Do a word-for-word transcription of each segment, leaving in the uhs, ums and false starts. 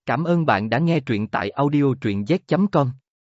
Cảm ơn bạn đã nghe truyện tại audio truyện z chấm com.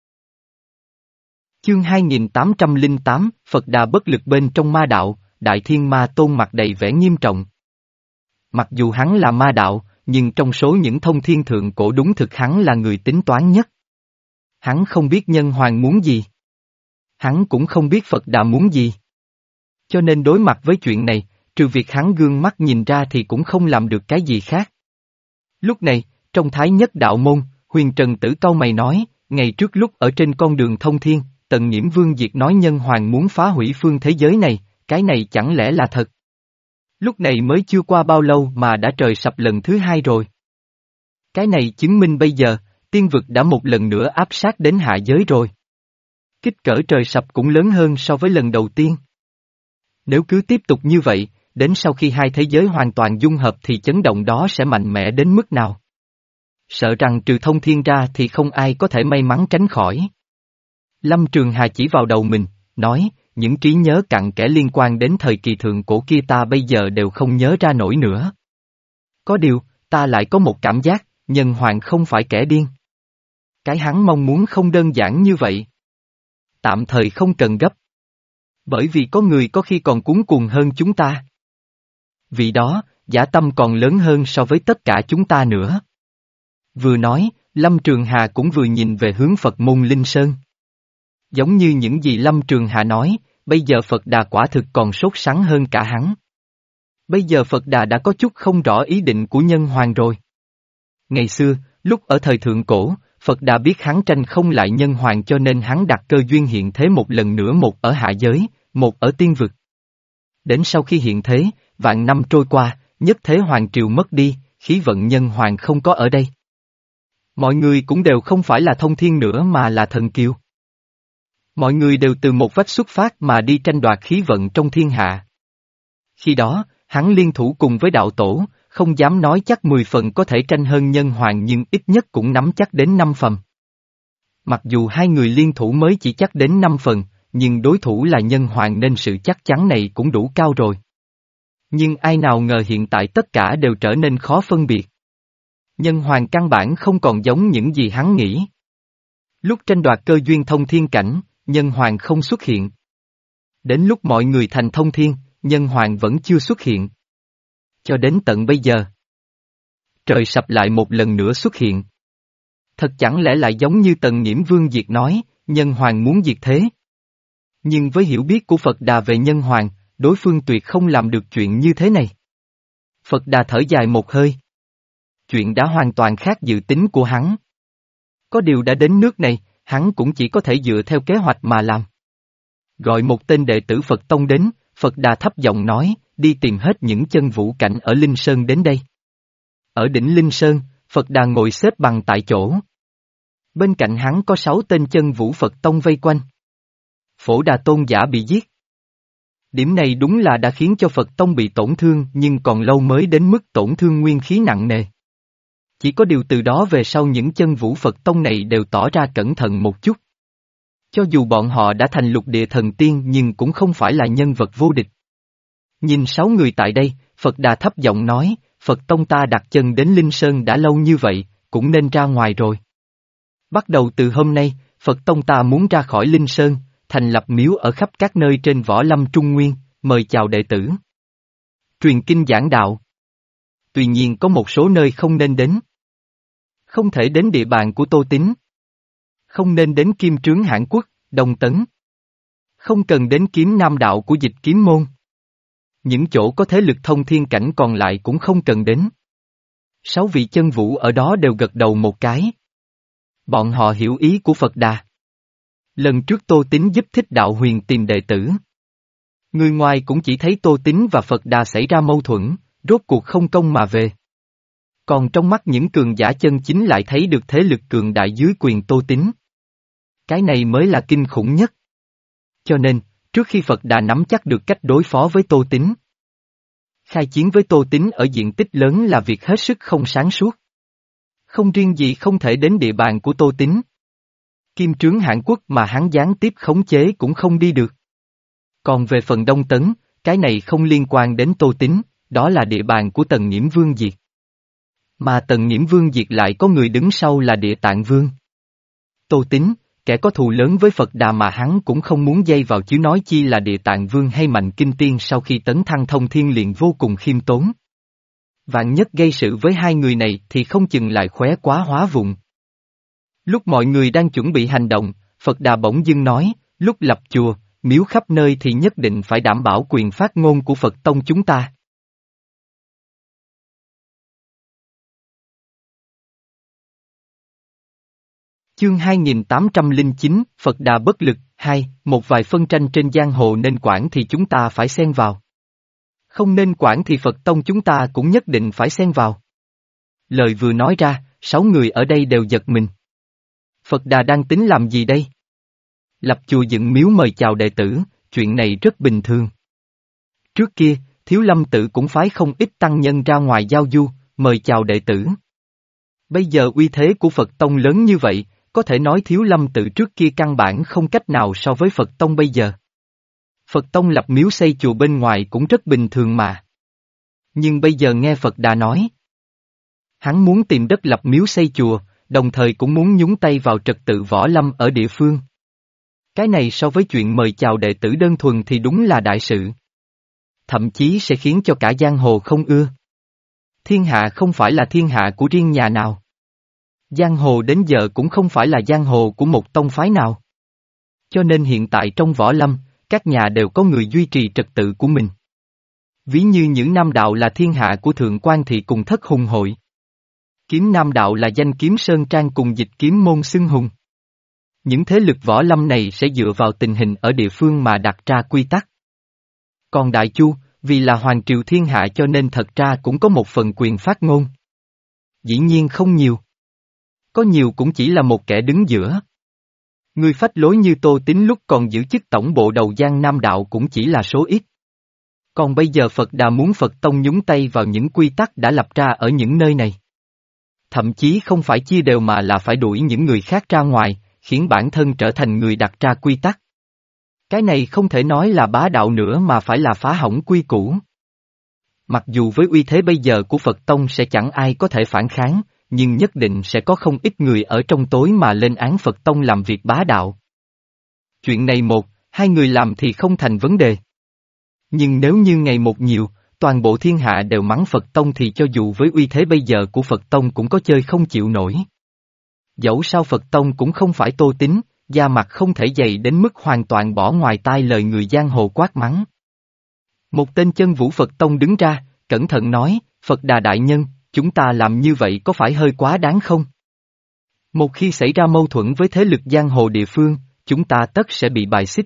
Chương hai nghìn tám trăm lẻ tám, Phật Đà bất lực bên trong ma đạo, Đại Thiên Ma Tôn mặt đầy vẻ nghiêm trọng. Mặc dù hắn là ma đạo, nhưng trong số những thông thiên thượng cổ đúng thực hắn là người tính toán nhất. Hắn không biết nhân hoàng muốn gì. Hắn cũng không biết Phật Đà muốn gì. Cho nên đối mặt với chuyện này, trừ việc hắn gương mắt nhìn ra thì cũng không làm được cái gì khác. Lúc này, trong Thái Nhất Đạo Môn, Huyền Trần Tử cau mày nói, ngày trước lúc ở trên con đường thông thiên, Tần Nghiễm Vương Diệt nói nhân hoàng muốn phá hủy phương thế giới này, cái này chẳng lẽ là thật? Lúc này mới chưa qua bao lâu mà đã trời sập lần thứ hai rồi. Cái này chứng minh bây giờ, tiên vực đã một lần nữa áp sát đến hạ giới rồi. Kích cỡ trời sập cũng lớn hơn so với lần đầu tiên. Nếu cứ tiếp tục như vậy, đến sau khi hai thế giới hoàn toàn dung hợp thì chấn động đó sẽ mạnh mẽ đến mức nào? Sợ rằng trừ thông thiên ra thì không ai có thể may mắn tránh khỏi. Lâm Trường Hà chỉ vào đầu mình, nói, những trí nhớ cặn kẽ liên quan đến thời kỳ thượng cổ kia ta bây giờ đều không nhớ ra nổi nữa. Có điều, ta lại có một cảm giác, nhân hoàng không phải kẻ điên. Cái hắn mong muốn không đơn giản như vậy. Tạm thời không cần gấp. Bởi vì có người có khi còn cuống cuồng hơn chúng ta. Vì đó, dã tâm còn lớn hơn so với tất cả chúng ta nữa. Vừa nói, Lâm Trường Hà cũng vừa nhìn về hướng Phật môn Linh Sơn. Giống như những gì Lâm Trường Hà nói, bây giờ Phật Đà quả thực còn sốt sắng hơn cả hắn. Bây giờ Phật Đà đã có chút không rõ ý định của nhân hoàng rồi. Ngày xưa, lúc ở thời thượng cổ, Phật Đà biết hắn tranh không lại nhân hoàng cho nên hắn đặt cơ duyên hiện thế một lần nữa, một ở hạ giới, một ở tiên vực. Đến sau khi hiện thế, vạn năm trôi qua, nhất thế hoàng triều mất đi, khí vận nhân hoàng không có ở đây. Mọi người cũng đều không phải là thông thiên nữa mà là thần kiều. Mọi người đều từ một vách xuất phát mà đi tranh đoạt khí vận trong thiên hạ. Khi đó, hắn liên thủ cùng với đạo tổ, không dám nói chắc mười phần có thể tranh hơn nhân hoàng nhưng ít nhất cũng nắm chắc đến năm phần. Mặc dù hai người liên thủ mới chỉ chắc đến năm phần, nhưng đối thủ là nhân hoàng nên sự chắc chắn này cũng đủ cao rồi. Nhưng ai nào ngờ hiện tại tất cả đều trở nên khó phân biệt. Nhân hoàng căn bản không còn giống những gì hắn nghĩ. Lúc tranh đoạt cơ duyên thông thiên cảnh, nhân hoàng không xuất hiện. Đến lúc mọi người thành thông thiên, nhân hoàng vẫn chưa xuất hiện. Cho đến tận bây giờ. Trời sập lại một lần nữa xuất hiện. Thật chẳng lẽ lại giống như Tần Nghiễm Vương Diệt nói, nhân hoàng muốn diệt thế. Nhưng với hiểu biết của Phật Đà về nhân hoàng, đối phương tuyệt không làm được chuyện như thế này. Phật Đà thở dài một hơi. Chuyện đã hoàn toàn khác dự tính của hắn. Có điều đã đến nước này, hắn cũng chỉ có thể dựa theo kế hoạch mà làm. Gọi một tên đệ tử Phật Tông đến, Phật Đà thấp giọng nói, đi tìm hết những chân vũ cảnh ở Linh Sơn đến đây. Ở đỉnh Linh Sơn, Phật Đà ngồi xếp bằng tại chỗ. Bên cạnh hắn có sáu tên chân vũ Phật Tông vây quanh. Phổ Đà Tôn giả bị giết. Điểm này đúng là đã khiến cho Phật Tông bị tổn thương nhưng còn lâu mới đến mức tổn thương nguyên khí nặng nề. Chỉ có điều từ đó về sau những chân vũ Phật Tông này đều tỏ ra cẩn thận một chút. Cho dù bọn họ đã thành lục địa thần tiên nhưng cũng không phải là nhân vật vô địch. Nhìn sáu người tại đây, Phật Đà thấp giọng nói, Phật Tông ta đặt chân đến Linh Sơn đã lâu như vậy, cũng nên ra ngoài rồi. Bắt đầu từ hôm nay, Phật Tông ta muốn ra khỏi Linh Sơn, thành lập miếu ở khắp các nơi trên võ lâm Trung Nguyên, mời chào đệ tử. Truyền kinh giảng đạo. Tuy nhiên có một số nơi không nên đến. Không thể đến địa bàn của Tô Tín. Không nên đến Kim Trướng Hãn Quốc, Đông Tấn. Không cần đến Kiếm Nam đạo của Dịch Kiếm Môn. Những chỗ có thế lực thông thiên cảnh còn lại cũng không cần đến. Sáu vị chân vũ ở đó đều gật đầu một cái. Bọn họ hiểu ý của Phật Đà. Lần trước Tô Tín giúp Thích Đạo Huyền tìm đệ tử. Người ngoài cũng chỉ thấy Tô Tín và Phật Đà xảy ra mâu thuẫn, rốt cuộc không công mà về. Còn trong mắt những cường giả chân chính lại thấy được thế lực cường đại dưới quyền Tô Tín. Cái này mới là kinh khủng nhất. Cho nên, trước khi Phật Đà nắm chắc được cách đối phó với Tô Tín, khai chiến với Tô Tín ở diện tích lớn là việc hết sức không sáng suốt. Không riêng gì không thể đến địa bàn của Tô Tín. Kim Trướng Hãn Quốc mà hắn gián tiếp khống chế cũng không đi được. Còn về phần Đông Tấn, cái này không liên quan đến Tô Tín, đó là địa bàn của Tần Nghiễm Vương Diệt. Mà Tần Nhiễm Vương diệt lại có người đứng sau là Địa Tạng Vương. Tô Tín, kẻ có thù lớn với Phật Đà mà hắn cũng không muốn dây vào chứ nói chi là Địa Tạng Vương hay Mạnh Kinh Tiên sau khi tấn thăng thông thiên liền vô cùng khiêm tốn. Vạn nhất gây sự với hai người này thì không chừng lại khóe quá hóa vụn. Lúc mọi người đang chuẩn bị hành động, Phật Đà bỗng dưng nói, lúc lập chùa, miếu khắp nơi thì nhất định phải đảm bảo quyền phát ngôn của Phật tông chúng ta. Chương hai nghìn tám trăm lẻ chín, Phật Đà bất lực, hai, một vài phân tranh trên giang hồ nên quản thì chúng ta phải xen vào. Không nên quản thì Phật tông chúng ta cũng nhất định phải xen vào. Lời vừa nói ra, sáu người ở đây đều giật mình. Phật Đà đang tính làm gì đây? Lập chùa dựng miếu mời chào đệ tử, chuyện này rất bình thường. Trước kia, Thiếu Lâm Tự cũng phái không ít tăng nhân ra ngoài giao du, mời chào đệ tử. Bây giờ uy thế của Phật tông lớn như vậy, có thể nói Thiếu Lâm Tự trước kia căn bản không cách nào so với Phật tông bây giờ. Phật tông lập miếu xây chùa bên ngoài cũng rất bình thường mà. Nhưng bây giờ nghe Phật Đà nói, hắn muốn tìm đất lập miếu xây chùa, đồng thời cũng muốn nhúng tay vào trật tự võ lâm ở địa phương. Cái này so với chuyện mời chào đệ tử đơn thuần thì đúng là đại sự. Thậm chí sẽ khiến cho cả giang hồ không ưa. Thiên hạ không phải là thiên hạ của riêng nhà nào. Giang hồ đến giờ cũng không phải là giang hồ của một tông phái nào. Cho nên hiện tại trong võ lâm, các nhà đều có người duy trì trật tự của mình. Ví như những nam đạo là thiên hạ của Thượng Quan Thị cùng Thất Hùng Hội. Kiếm nam đạo là danh kiếm Sơn Trang cùng Dịch Kiếm Môn xưng hùng. Những thế lực võ lâm này sẽ dựa vào tình hình ở địa phương mà đặt ra quy tắc. Còn Đại Chu, vì là hoàng triều thiên hạ cho nên thật ra cũng có một phần quyền phát ngôn. Dĩ nhiên không nhiều. Có nhiều cũng chỉ là một kẻ đứng giữa. Người phách lối như Tô Tín lúc còn giữ chức tổng bộ đầu Giang Nam Đạo cũng chỉ là số ít. Còn bây giờ Phật Đà muốn Phật Tông nhúng tay vào những quy tắc đã lập ra ở những nơi này. Thậm chí không phải chia đều mà là phải đuổi những người khác ra ngoài, khiến bản thân trở thành người đặt ra quy tắc. Cái này không thể nói là bá đạo nữa mà phải là phá hỏng quy củ. Mặc dù với uy thế bây giờ của Phật Tông sẽ chẳng ai có thể phản kháng, nhưng nhất định sẽ có không ít người ở trong tối mà lên án Phật Tông làm việc bá đạo. Chuyện này một, hai người làm thì không thành vấn đề. Nhưng nếu như ngày một nhiều, toàn bộ thiên hạ đều mắng Phật Tông thì cho dù với uy thế bây giờ của Phật Tông cũng có chơi không chịu nổi. Dẫu sao Phật Tông cũng không phải Tô Tín, da mặt không thể dày đến mức hoàn toàn bỏ ngoài tai lời người giang hồ quát mắng. Một tên chân vũ Phật Tông đứng ra, cẩn thận nói, Phật Đà đại nhân, chúng ta làm như vậy có phải hơi quá đáng không? Một khi xảy ra mâu thuẫn với thế lực giang hồ địa phương, chúng ta tất sẽ bị bài xích.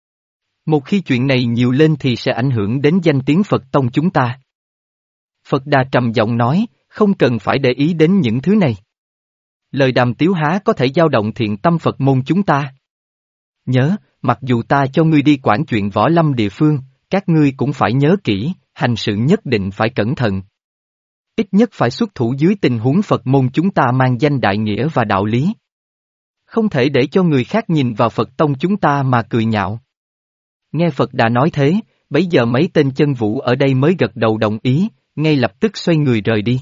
Một khi chuyện này nhiều lên thì sẽ ảnh hưởng đến danh tiếng Phật Tông chúng ta. Phật Đà trầm giọng nói, không cần phải để ý đến những thứ này. Lời đàm tiếu há có thể dao động thiện tâm Phật môn chúng ta. Nhớ, mặc dù ta cho ngươi đi quản chuyện võ lâm địa phương, các ngươi cũng phải nhớ kỹ, hành sự nhất định phải cẩn thận. Ít nhất phải xuất thủ dưới tình huống Phật môn chúng ta mang danh đại nghĩa và đạo lý. Không thể để cho người khác nhìn vào Phật tông chúng ta mà cười nhạo. Nghe Phật Đà nói thế, bấy giờ mấy tên chân vũ ở đây mới gật đầu đồng ý, ngay lập tức xoay người rời đi.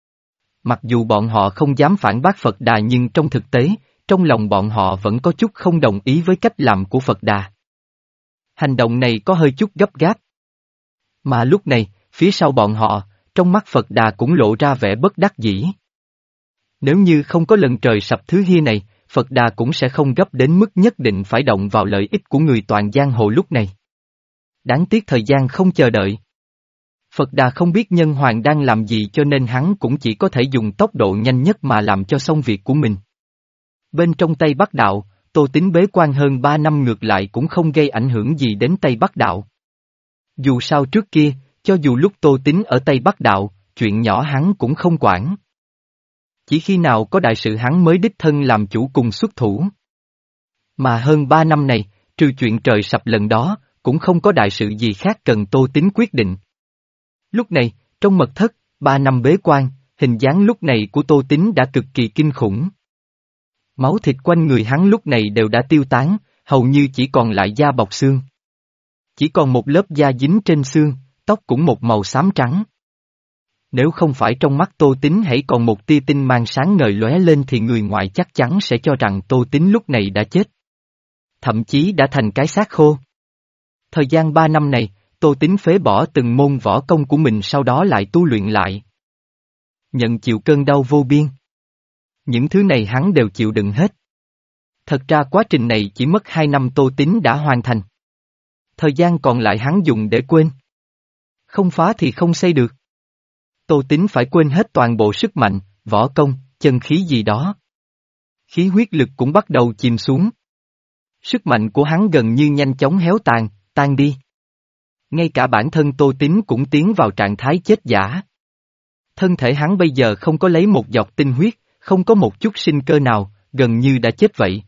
Mặc dù bọn họ không dám phản bác Phật Đà nhưng trong thực tế, trong lòng bọn họ vẫn có chút không đồng ý với cách làm của Phật Đà. Hành động này có hơi chút gấp gáp. Mà lúc này, phía sau bọn họ, trong mắt Phật Đà cũng lộ ra vẻ bất đắc dĩ. Nếu như không có lần trời sập thứ hi này, Phật Đà cũng sẽ không gấp đến mức nhất định phải động vào lợi ích của người toàn giang hồ lúc này. Đáng tiếc thời gian không chờ đợi. Phật Đà không biết nhân hoàng đang làm gì cho nên hắn cũng chỉ có thể dùng tốc độ nhanh nhất mà làm cho xong việc của mình. Bên trong Tây Bắc Đạo, Tô Tín bế quan hơn ba năm ngược lại cũng không gây ảnh hưởng gì đến Tây Bắc Đạo. Dù sao trước kia, cho dù lúc Tô Tín ở Tây Bắc Đạo, chuyện nhỏ hắn cũng không quản. Chỉ khi nào có đại sự hắn mới đích thân làm chủ cùng xuất thủ. Mà hơn ba năm này, trừ chuyện trời sập lần đó, cũng không có đại sự gì khác cần Tô Tín quyết định. Lúc này, trong mật thất, ba năm bế quan, hình dáng lúc này của Tô Tín đã cực kỳ kinh khủng. Máu thịt quanh người hắn lúc này đều đã tiêu tán, hầu như chỉ còn lại da bọc xương. Chỉ còn một lớp da dính trên xương, tóc cũng một màu xám trắng. Nếu không phải trong mắt Tô Tín hãy còn một tia tinh mang sáng ngời lóe lên thì người ngoài chắc chắn sẽ cho rằng Tô Tín lúc này đã chết. Thậm chí đã thành cái xác khô. Thời gian ba năm này, Tô Tín phế bỏ từng môn võ công của mình sau đó lại tu luyện lại. Nhận chịu cơn đau vô biên. Những thứ này hắn đều chịu đựng hết. Thật ra quá trình này chỉ mất hai năm Tô Tín đã hoàn thành. Thời gian còn lại hắn dùng để quên. Không phá thì không xây được. Tô Tín phải quên hết toàn bộ sức mạnh, võ công, chân khí gì đó. Khí huyết lực cũng bắt đầu chìm xuống. Sức mạnh của hắn gần như nhanh chóng héo tàn, tan đi. Ngay cả bản thân Tô Tín cũng tiến vào trạng thái chết giả. Thân thể hắn bây giờ không có lấy một giọt tinh huyết, không có một chút sinh cơ nào, gần như đã chết vậy.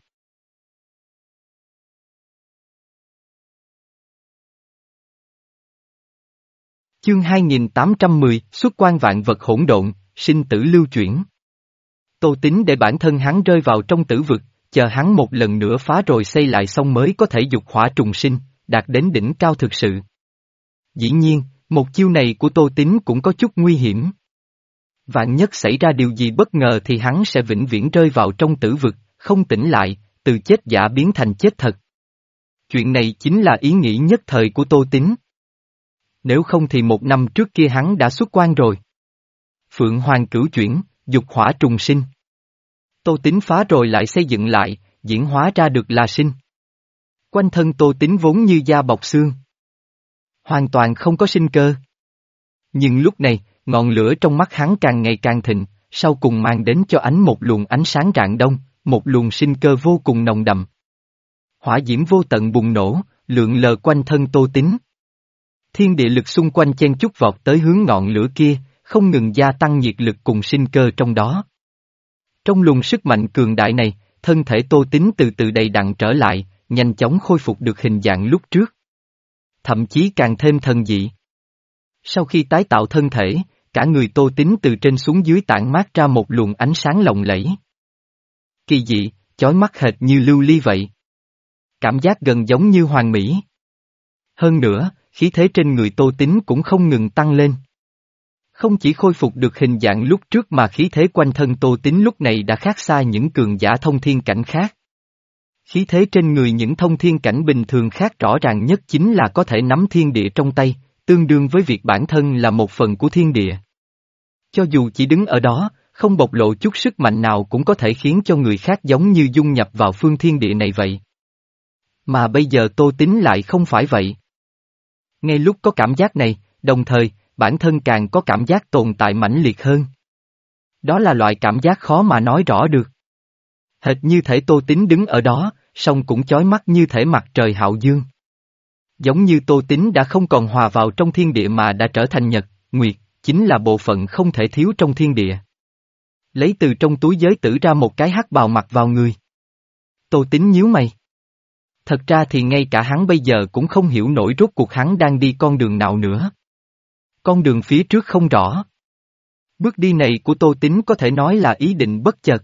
Chương hai nghìn tám trăm mười, xuất quan vạn vật hỗn độn, sinh tử lưu chuyển. Tô Tín để bản thân hắn rơi vào trong tử vực, chờ hắn một lần nữa phá rồi xây lại xong mới có thể dục hỏa trùng sinh, đạt đến đỉnh cao thực sự. Dĩ nhiên, một chiêu này của Tô Tín cũng có chút nguy hiểm. Vạn nhất xảy ra điều gì bất ngờ thì hắn sẽ vĩnh viễn rơi vào trong tử vực, không tỉnh lại, từ chết giả biến thành chết thật. Chuyện này chính là ý nghĩ nhất thời của Tô Tín. Nếu không thì một năm trước kia hắn đã xuất quan rồi. Phượng Hoàng cửu chuyển, dục hỏa trùng sinh. Tô Tín phá rồi lại xây dựng lại, diễn hóa ra được là sinh. Quanh thân Tô Tín vốn như da bọc xương. Hoàn toàn không có sinh cơ. Nhưng lúc này, ngọn lửa trong mắt hắn càng ngày càng thịnh, sau cùng mang đến cho ánh một luồng ánh sáng rạng đông, một luồng sinh cơ vô cùng nồng đậm. Hỏa diễm vô tận bùng nổ, lượn lờ quanh thân Tô Tín. Thiên địa lực xung quanh chen chúc vọt tới hướng ngọn lửa kia, không ngừng gia tăng nhiệt lực cùng sinh cơ trong đó. Trong luồng sức mạnh cường đại này, thân thể Tô Tín từ từ đầy đặn trở lại, nhanh chóng khôi phục được hình dạng lúc trước. Thậm chí càng thêm thần dị. Sau khi tái tạo thân thể, cả người Tô Tín từ trên xuống dưới tản mát ra một luồng ánh sáng lộng lẫy. Kỳ dị, chói mắt hệt như lưu ly vậy. Cảm giác gần giống như hoàn mỹ. Hơn nữa, khí thế trên người Tô Tín cũng không ngừng tăng lên. Không chỉ khôi phục được hình dạng lúc trước mà khí thế quanh thân Tô Tín lúc này đã khác xa những cường giả thông thiên cảnh khác. Khí thế trên người những thông thiên cảnh bình thường khác rõ ràng nhất chính là có thể nắm thiên địa trong tay, tương đương với việc bản thân là một phần của thiên địa. Cho dù chỉ đứng ở đó, không bộc lộ chút sức mạnh nào cũng có thể khiến cho người khác giống như dung nhập vào phương thiên địa này vậy. Mà bây giờ Tô Tín lại không phải vậy. Ngay lúc có cảm giác này, đồng thời, bản thân càng có cảm giác tồn tại mãnh liệt hơn. Đó là loại cảm giác khó mà nói rõ được. Hệt như thể Tô Tín đứng ở đó, song cũng chói mắt như thể mặt trời hạo dương. Giống như Tô Tín đã không còn hòa vào trong thiên địa mà đã trở thành nhật, nguyệt, chính là bộ phận không thể thiếu trong thiên địa. Lấy từ trong túi giới tử ra một cái hắc bào mặc vào người. Tô Tín nhíu mày. Thật ra thì ngay cả hắn bây giờ cũng không hiểu nổi rốt cuộc hắn đang đi con đường nào nữa. Con đường phía trước không rõ. Bước đi này của Tô Tín có thể nói là ý định bất chợt.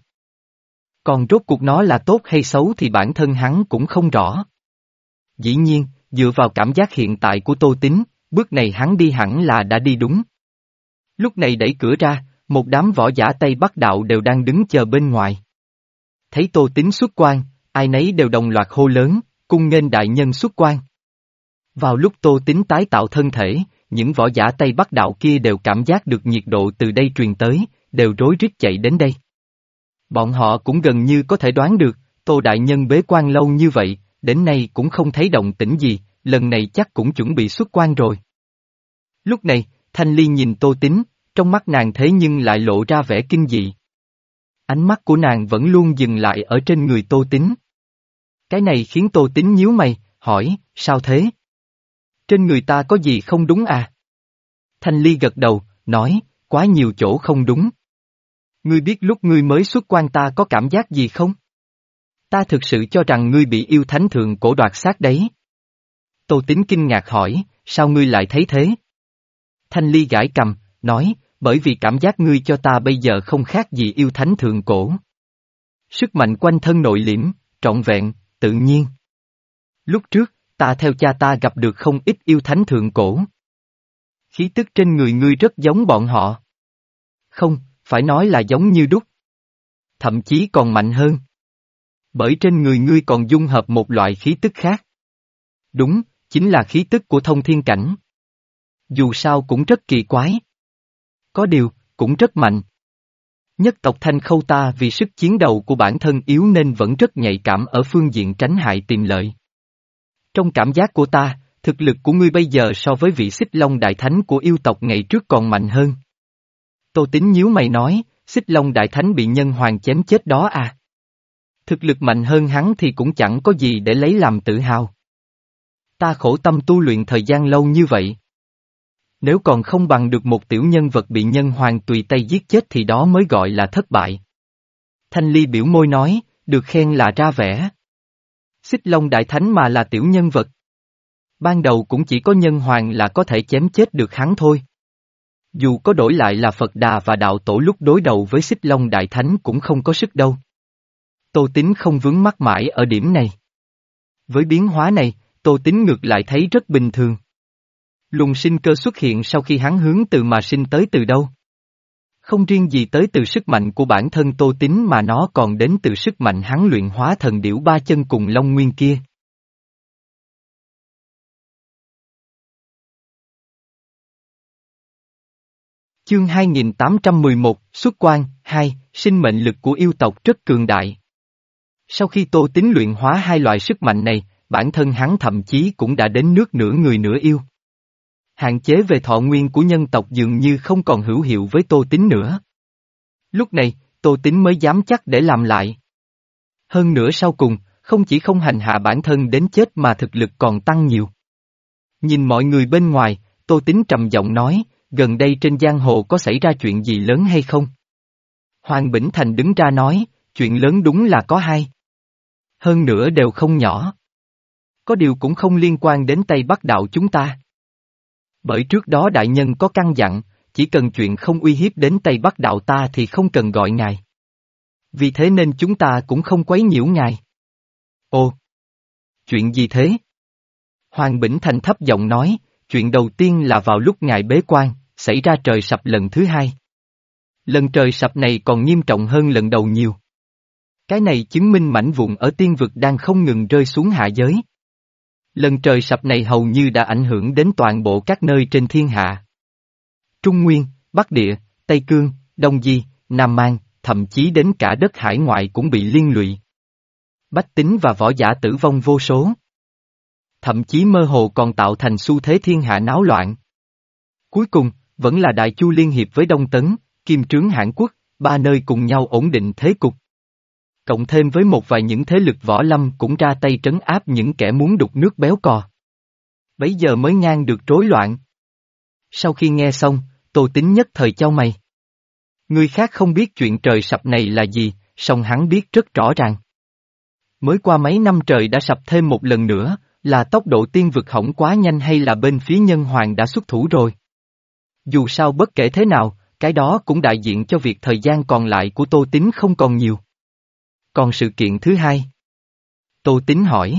Còn rốt cuộc nó là tốt hay xấu thì bản thân hắn cũng không rõ. Dĩ nhiên, dựa vào cảm giác hiện tại của Tô Tín, bước này hắn đi hẳn là đã đi đúng. Lúc này đẩy cửa ra, một đám võ giả Tây Bắc đạo đều đang đứng chờ bên ngoài. Thấy Tô Tín xuất quan, ai nấy đều đồng loạt hô lớn, cung nghênh đại nhân xuất quan. Vào lúc Tô Tín tái tạo thân thể, những võ giả Tây Bắc đạo kia đều cảm giác được nhiệt độ từ đây truyền tới, đều rối rít chạy đến đây. Bọn họ cũng gần như có thể đoán được, Tô đại nhân bế quan lâu như vậy, đến nay cũng không thấy động tĩnh gì, lần này chắc cũng chuẩn bị xuất quan rồi. Lúc này, Thanh Ly nhìn Tô Tín, trong mắt nàng thế nhưng lại lộ ra vẻ kinh dị. Ánh mắt của nàng vẫn luôn dừng lại ở trên người Tô Tín. Cái này khiến Tô Tín nhíu mày, hỏi, sao thế? Trên người ta có gì không đúng à? Thanh Ly gật đầu, nói, quá nhiều chỗ không đúng. Ngươi biết lúc ngươi mới xuất quan ta có cảm giác gì không? Ta thực sự cho rằng ngươi bị yêu thánh thượng cổ đoạt xác đấy. Tô Tín kinh ngạc hỏi, sao ngươi lại thấy thế? Thanh Ly gãi cầm, nói, bởi vì cảm giác ngươi cho ta bây giờ không khác gì yêu thánh thượng cổ. Sức mạnh quanh thân nội liễm, trọn vẹn, tự nhiên. Lúc trước, ta theo cha ta gặp được không ít yêu thánh thượng cổ. Khí tức trên người ngươi rất giống bọn họ. Không, phải nói là giống như đúc. Thậm chí còn mạnh hơn. Bởi trên người ngươi còn dung hợp một loại khí tức khác. Đúng, chính là khí tức của thông thiên cảnh. Dù sao cũng rất kỳ quái. Có điều, cũng rất mạnh. Nhất tộc Thanh Khâu ta vì sức chiến đấu của bản thân yếu nên vẫn rất nhạy cảm ở phương diện tránh hại tìm lợi. Trong cảm giác của ta, thực lực của ngươi bây giờ so với vị Xích Long Đại Thánh của yêu tộc ngày trước còn mạnh hơn. Tô Tín nhíu mày nói, Xích Long Đại Thánh bị nhân hoàng chém chết đó à? Thực lực mạnh hơn hắn thì cũng chẳng có gì để lấy làm tự hào. Ta khổ tâm tu luyện thời gian lâu như vậy. Nếu còn không bằng được một tiểu nhân vật bị nhân hoàng tùy tay giết chết thì đó mới gọi là thất bại. Thanh Ly biểu môi nói, được khen là ra vẻ. Xích Long Đại Thánh mà là tiểu nhân vật. Ban đầu cũng chỉ có nhân hoàng là có thể chém chết được hắn thôi. Dù có đổi lại là Phật Đà và Đạo Tổ lúc đối đầu với Xích Long Đại Thánh cũng không có sức đâu. Tô Tín không vướng mắc mãi ở điểm này. Với biến hóa này, Tô Tín ngược lại thấy rất bình thường. Luồng sinh cơ xuất hiện sau khi hắn hướng từ mà sinh tới từ đâu. Không riêng gì tới từ sức mạnh của bản thân Tô Tín mà nó còn đến từ sức mạnh hắn luyện hóa thần điểu ba chân cùng Long Nguyên kia. Chương hai nghìn tám trăm mười một, Xuất Quan, hai, sinh mệnh lực của yêu tộc rất cường đại. Sau khi Tô Tín luyện hóa hai loại sức mạnh này, bản thân hắn thậm chí cũng đã đến nước nửa người nửa yêu. Hạn chế về thọ nguyên của nhân tộc dường như không còn hữu hiệu với Tô Tín nữa. Lúc này, Tô Tín mới dám chắc để làm lại. Hơn nữa sau cùng, không chỉ không hành hạ bản thân đến chết mà thực lực còn tăng nhiều. Nhìn mọi người bên ngoài, Tô Tín trầm giọng nói, gần đây trên giang hồ có xảy ra chuyện gì lớn hay không? Hoàng Bỉnh Thành đứng ra nói, chuyện lớn đúng là có hai. Hơn nữa đều không nhỏ. Có điều cũng không liên quan đến Tây Bắc đạo chúng ta. Bởi trước đó đại nhân có căn dặn, chỉ cần chuyện không uy hiếp đến Tây Bắc đạo ta thì không cần gọi ngài. Vì thế nên chúng ta cũng không quấy nhiễu ngài. Ồ! Chuyện gì thế? Hoàng Bỉnh Thành thấp giọng nói, chuyện đầu tiên là vào lúc ngài bế quan, xảy ra trời sập lần thứ hai. Lần trời sập này còn nghiêm trọng hơn lần đầu nhiều. Cái này chứng minh mảnh vụn ở tiên vực đang không ngừng rơi xuống hạ giới. Lần trời sập này hầu như đã ảnh hưởng đến toàn bộ các nơi trên thiên hạ. Trung Nguyên, Bắc Địa, Tây Cương, Đông Di, Nam Mang, thậm chí đến cả đất hải ngoại cũng bị liên lụy. Bách tính và võ giả tử vong vô số. Thậm chí mơ hồ còn tạo thành xu thế thiên hạ náo loạn. Cuối cùng, vẫn là Đại Chu liên hiệp với Đông Tấn, Kim Trướng Hãn Quốc, ba nơi cùng nhau ổn định thế cục. Cộng thêm với một vài những thế lực võ lâm cũng ra tay trấn áp những kẻ muốn đục nước béo cò. Bấy giờ mới ngang được rối loạn. Sau khi nghe xong, Tô Tín nhất thời chau mày. Người khác không biết chuyện trời sập này là gì, song hắn biết rất rõ ràng. Mới qua mấy năm trời đã sập thêm một lần nữa, là tốc độ tiên vực hỏng quá nhanh hay là bên phía nhân hoàng đã xuất thủ rồi. Dù sao bất kể thế nào, cái đó cũng đại diện cho việc thời gian còn lại của Tô Tín không còn nhiều. Còn sự kiện thứ hai? Tô Tín hỏi.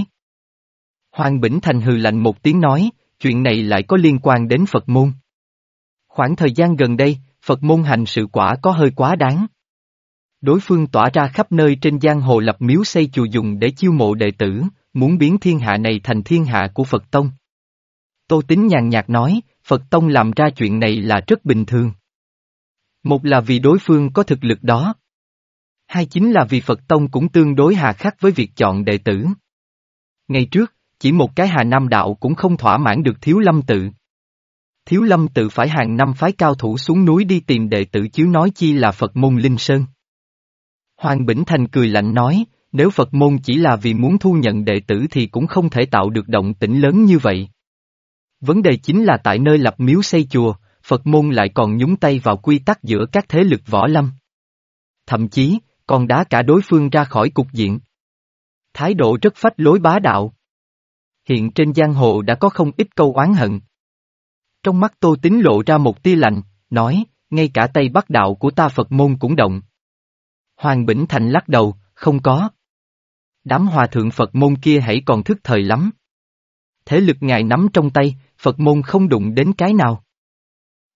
Hoàng Bỉnh Thành hừ lạnh một tiếng nói, chuyện này lại có liên quan đến Phật môn. Khoảng thời gian gần đây, Phật môn hành sự quả có hơi quá đáng. Đối phương tỏa ra khắp nơi trên giang hồ lập miếu xây chùa dùng để chiêu mộ đệ tử, muốn biến thiên hạ này thành thiên hạ của Phật Tông. Tô Tín nhàn nhạt nói, Phật Tông làm ra chuyện này là rất bình thường. Một là vì đối phương có thực lực đó. Hai chính là vì Phật Tông cũng tương đối hà khắc với việc chọn đệ tử. Ngày trước, chỉ một cái Hà Nam đạo cũng không thỏa mãn được Thiếu Lâm tự. Thiếu Lâm tự phải hàng năm phái cao thủ xuống núi đi tìm đệ tử chứ nói chi là Phật môn Linh Sơn. Hoàng Bỉnh Thành cười lạnh nói, nếu Phật môn chỉ là vì muốn thu nhận đệ tử thì cũng không thể tạo được động tĩnh lớn như vậy. Vấn đề chính là tại nơi lập miếu xây chùa, Phật môn lại còn nhúng tay vào quy tắc giữa các thế lực võ lâm. Thậm chí, còn đá cả đối phương ra khỏi cục diện. Thái độ rất phách lối bá đạo. Hiện trên giang hồ đã có không ít câu oán hận. Trong mắt Tô Tín lộ ra một tia lạnh, nói, ngay cả Tây Bắc đạo của ta Phật môn cũng động. Hoàng Bỉnh Thành lắc đầu, không có. Đám hòa thượng Phật môn kia hãy còn thức thời lắm. Thế lực ngài nắm trong tay, Phật môn không đụng đến cái nào.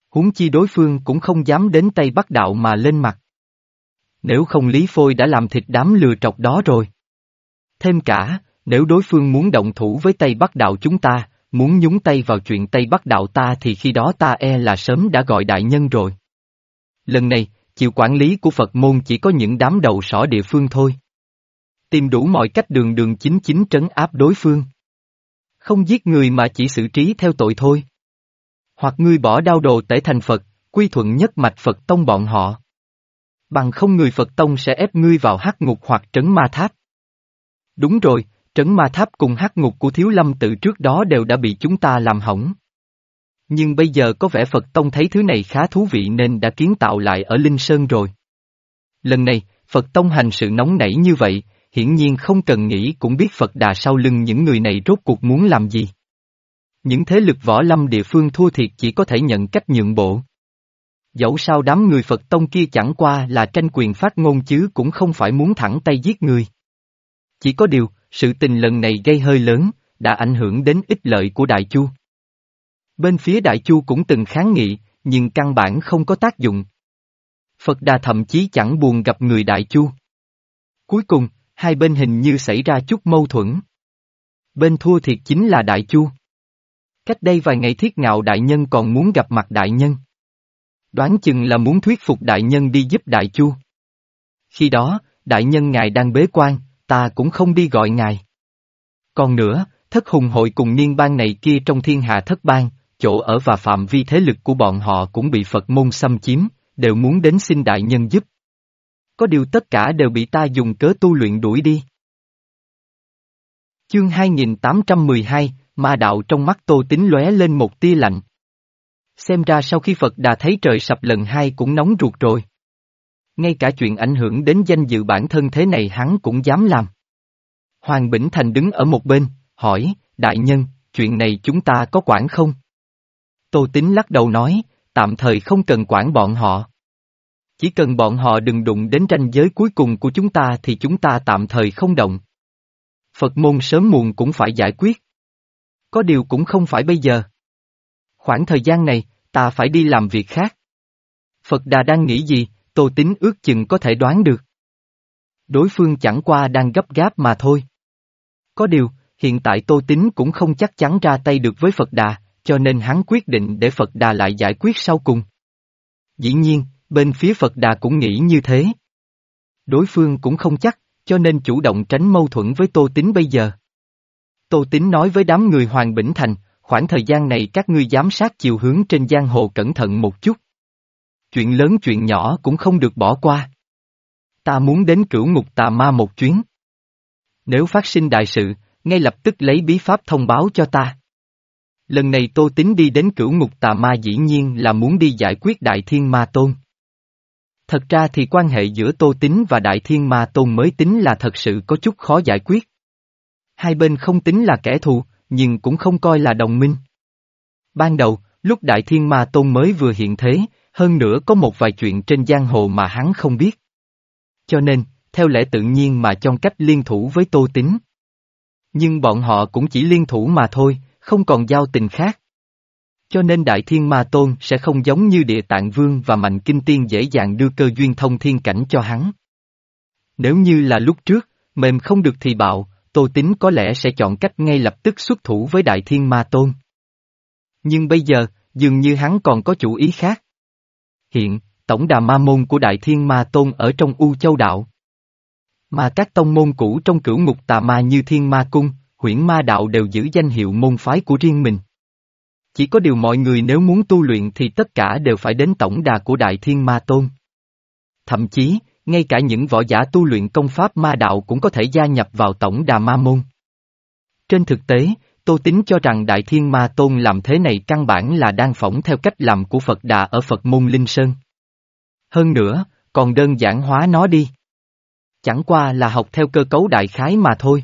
Huống chi đối phương cũng không dám đến Tây Bắc Đạo mà lên mặt. Nếu không Lý Phôi đã làm thịt đám lừa trọc đó rồi. Thêm cả, nếu đối phương muốn động thủ với Tây Bắc Đạo chúng ta, muốn nhúng tay vào chuyện Tây Bắc Đạo ta thì khi đó ta e là sớm đã gọi đại nhân rồi. Lần này, chịu quản lý của Phật môn chỉ có những đám đầu sỏ địa phương thôi. Tìm đủ mọi cách đường đường chính chính trấn áp đối phương. Không giết người mà chỉ xử trí theo tội thôi. Hoặc ngươi bỏ đao đồ tể thành Phật, quy thuận nhất mạch Phật tông bọn họ. Bằng không người Phật tông sẽ ép ngươi vào hắc ngục hoặc trấn ma tháp. Đúng rồi, trấn ma tháp cùng hắc ngục của Thiếu Lâm tự trước đó đều đã bị chúng ta làm hỏng. Nhưng bây giờ có vẻ Phật tông thấy thứ này khá thú vị nên đã kiến tạo lại ở Linh Sơn rồi. Lần này, Phật tông hành sự nóng nảy như vậy, hiển nhiên không cần nghĩ cũng biết Phật Đà sau lưng những người này rốt cuộc muốn làm gì. Những thế lực võ lâm địa phương thua thiệt chỉ có thể nhận cách nhượng bộ. Dẫu sao đám người Phật tông kia chẳng qua là tranh quyền phát ngôn chứ cũng không phải muốn thẳng tay giết người. Chỉ có điều, sự tình lần này gây hơi lớn, đã ảnh hưởng đến ích lợi của Đại Chu. Bên phía Đại Chu cũng từng kháng nghị, nhưng căn bản không có tác dụng. Phật Đà thậm chí chẳng buồn gặp người Đại Chu. Cuối cùng, hai bên hình như xảy ra chút mâu thuẫn. Bên thua thiệt chính là Đại Chu. Cách đây vài ngày Thiết Ngạo đại nhân còn muốn gặp mặt đại nhân. Đoán chừng là muốn thuyết phục đại nhân đi giúp Đại Chu. Khi đó, đại nhân ngài đang bế quan, ta cũng không đi gọi ngài. Còn nữa, thất hùng hội cùng niên bang này kia trong thiên hạ thất bang, chỗ ở và phạm vi thế lực của bọn họ cũng bị Phật môn xâm chiếm, đều muốn đến xin đại nhân giúp. Có điều tất cả đều bị ta dùng cớ tu luyện đuổi đi. Chương hai nghìn tám trăm mười hai, ma đạo trong mắt Tô Tín lóe lên một tia lạnh. Xem ra sau khi Phật Đà thấy trời sập lần hai cũng nóng ruột rồi. Ngay cả chuyện ảnh hưởng đến danh dự bản thân thế này hắn cũng dám làm. Hoàng Bỉnh Thành đứng ở một bên, hỏi, đại nhân, chuyện này chúng ta có quản không? Tô Tín lắc đầu nói, tạm thời không cần quản bọn họ. Chỉ cần bọn họ đừng đụng đến ranh giới cuối cùng của chúng ta thì chúng ta tạm thời không động. Phật môn sớm muộn cũng phải giải quyết. Có điều cũng không phải bây giờ. Khoảng thời gian này, ta phải đi làm việc khác. Phật Đà đang nghĩ gì, Tô Tín ước chừng có thể đoán được. Đối phương chẳng qua đang gấp gáp mà thôi. Có điều, hiện tại Tô Tín cũng không chắc chắn ra tay được với Phật Đà, cho nên hắn quyết định để Phật Đà lại giải quyết sau cùng. Dĩ nhiên, bên phía Phật Đà cũng nghĩ như thế. Đối phương cũng không chắc, cho nên chủ động tránh mâu thuẫn với Tô Tín bây giờ. Tô Tín nói với đám người Hoàng Bỉnh Thành, khoảng thời gian này các ngươi giám sát chiều hướng trên giang hồ cẩn thận một chút. Chuyện lớn chuyện nhỏ cũng không được bỏ qua. Ta muốn đến Cửu Ngục Tà Ma một chuyến. Nếu phát sinh đại sự, ngay lập tức lấy bí pháp thông báo cho ta. Lần này Tô Tín đi đến Cửu Ngục Tà Ma dĩ nhiên là muốn đi giải quyết Đại Thiên Ma Tôn. Thật ra thì quan hệ giữa Tô Tín và Đại Thiên Ma Tôn mới tính là thật sự có chút khó giải quyết. Hai bên không tính là kẻ thù, nhưng cũng không coi là đồng minh. Ban đầu, lúc Đại Thiên Ma Tôn mới vừa hiện thế, hơn nữa có một vài chuyện trên giang hồ mà hắn không biết. Cho nên, theo lẽ tự nhiên mà chọn cách liên thủ với Tô Tín. Nhưng bọn họ cũng chỉ liên thủ mà thôi, không còn giao tình khác. Cho nên Đại Thiên Ma Tôn sẽ không giống như Địa Tạng Vương và Mạnh Kinh Tiên dễ dàng đưa cơ duyên thông thiên cảnh cho hắn. Nếu như là lúc trước, mềm không được thì bạo, Tô Tín có lẽ sẽ chọn cách ngay lập tức xuất thủ với Đại Thiên Ma Tôn. Nhưng bây giờ, dường như hắn còn có chủ ý khác. Hiện, tổng đà ma môn của Đại Thiên Ma Tôn ở trong U Châu Đạo. Mà các tông môn cũ trong Cửu Ngục Tà Ma như Thiên Ma Cung, Huyễn Ma Đạo đều giữ danh hiệu môn phái của riêng mình. Chỉ có điều mọi người nếu muốn tu luyện thì tất cả đều phải đến tổng đà của Đại Thiên Ma Tôn. Thậm chí, ngay cả những võ giả tu luyện công pháp ma đạo cũng có thể gia nhập vào tổng đà ma môn. Trên thực tế, Tô Tín cho rằng Đại Thiên Ma Tôn làm thế này căn bản là đang phỏng theo cách làm của Phật Đà ở Phật môn Linh Sơn. Hơn nữa, còn đơn giản hóa nó đi. Chẳng qua là học theo cơ cấu đại khái mà thôi.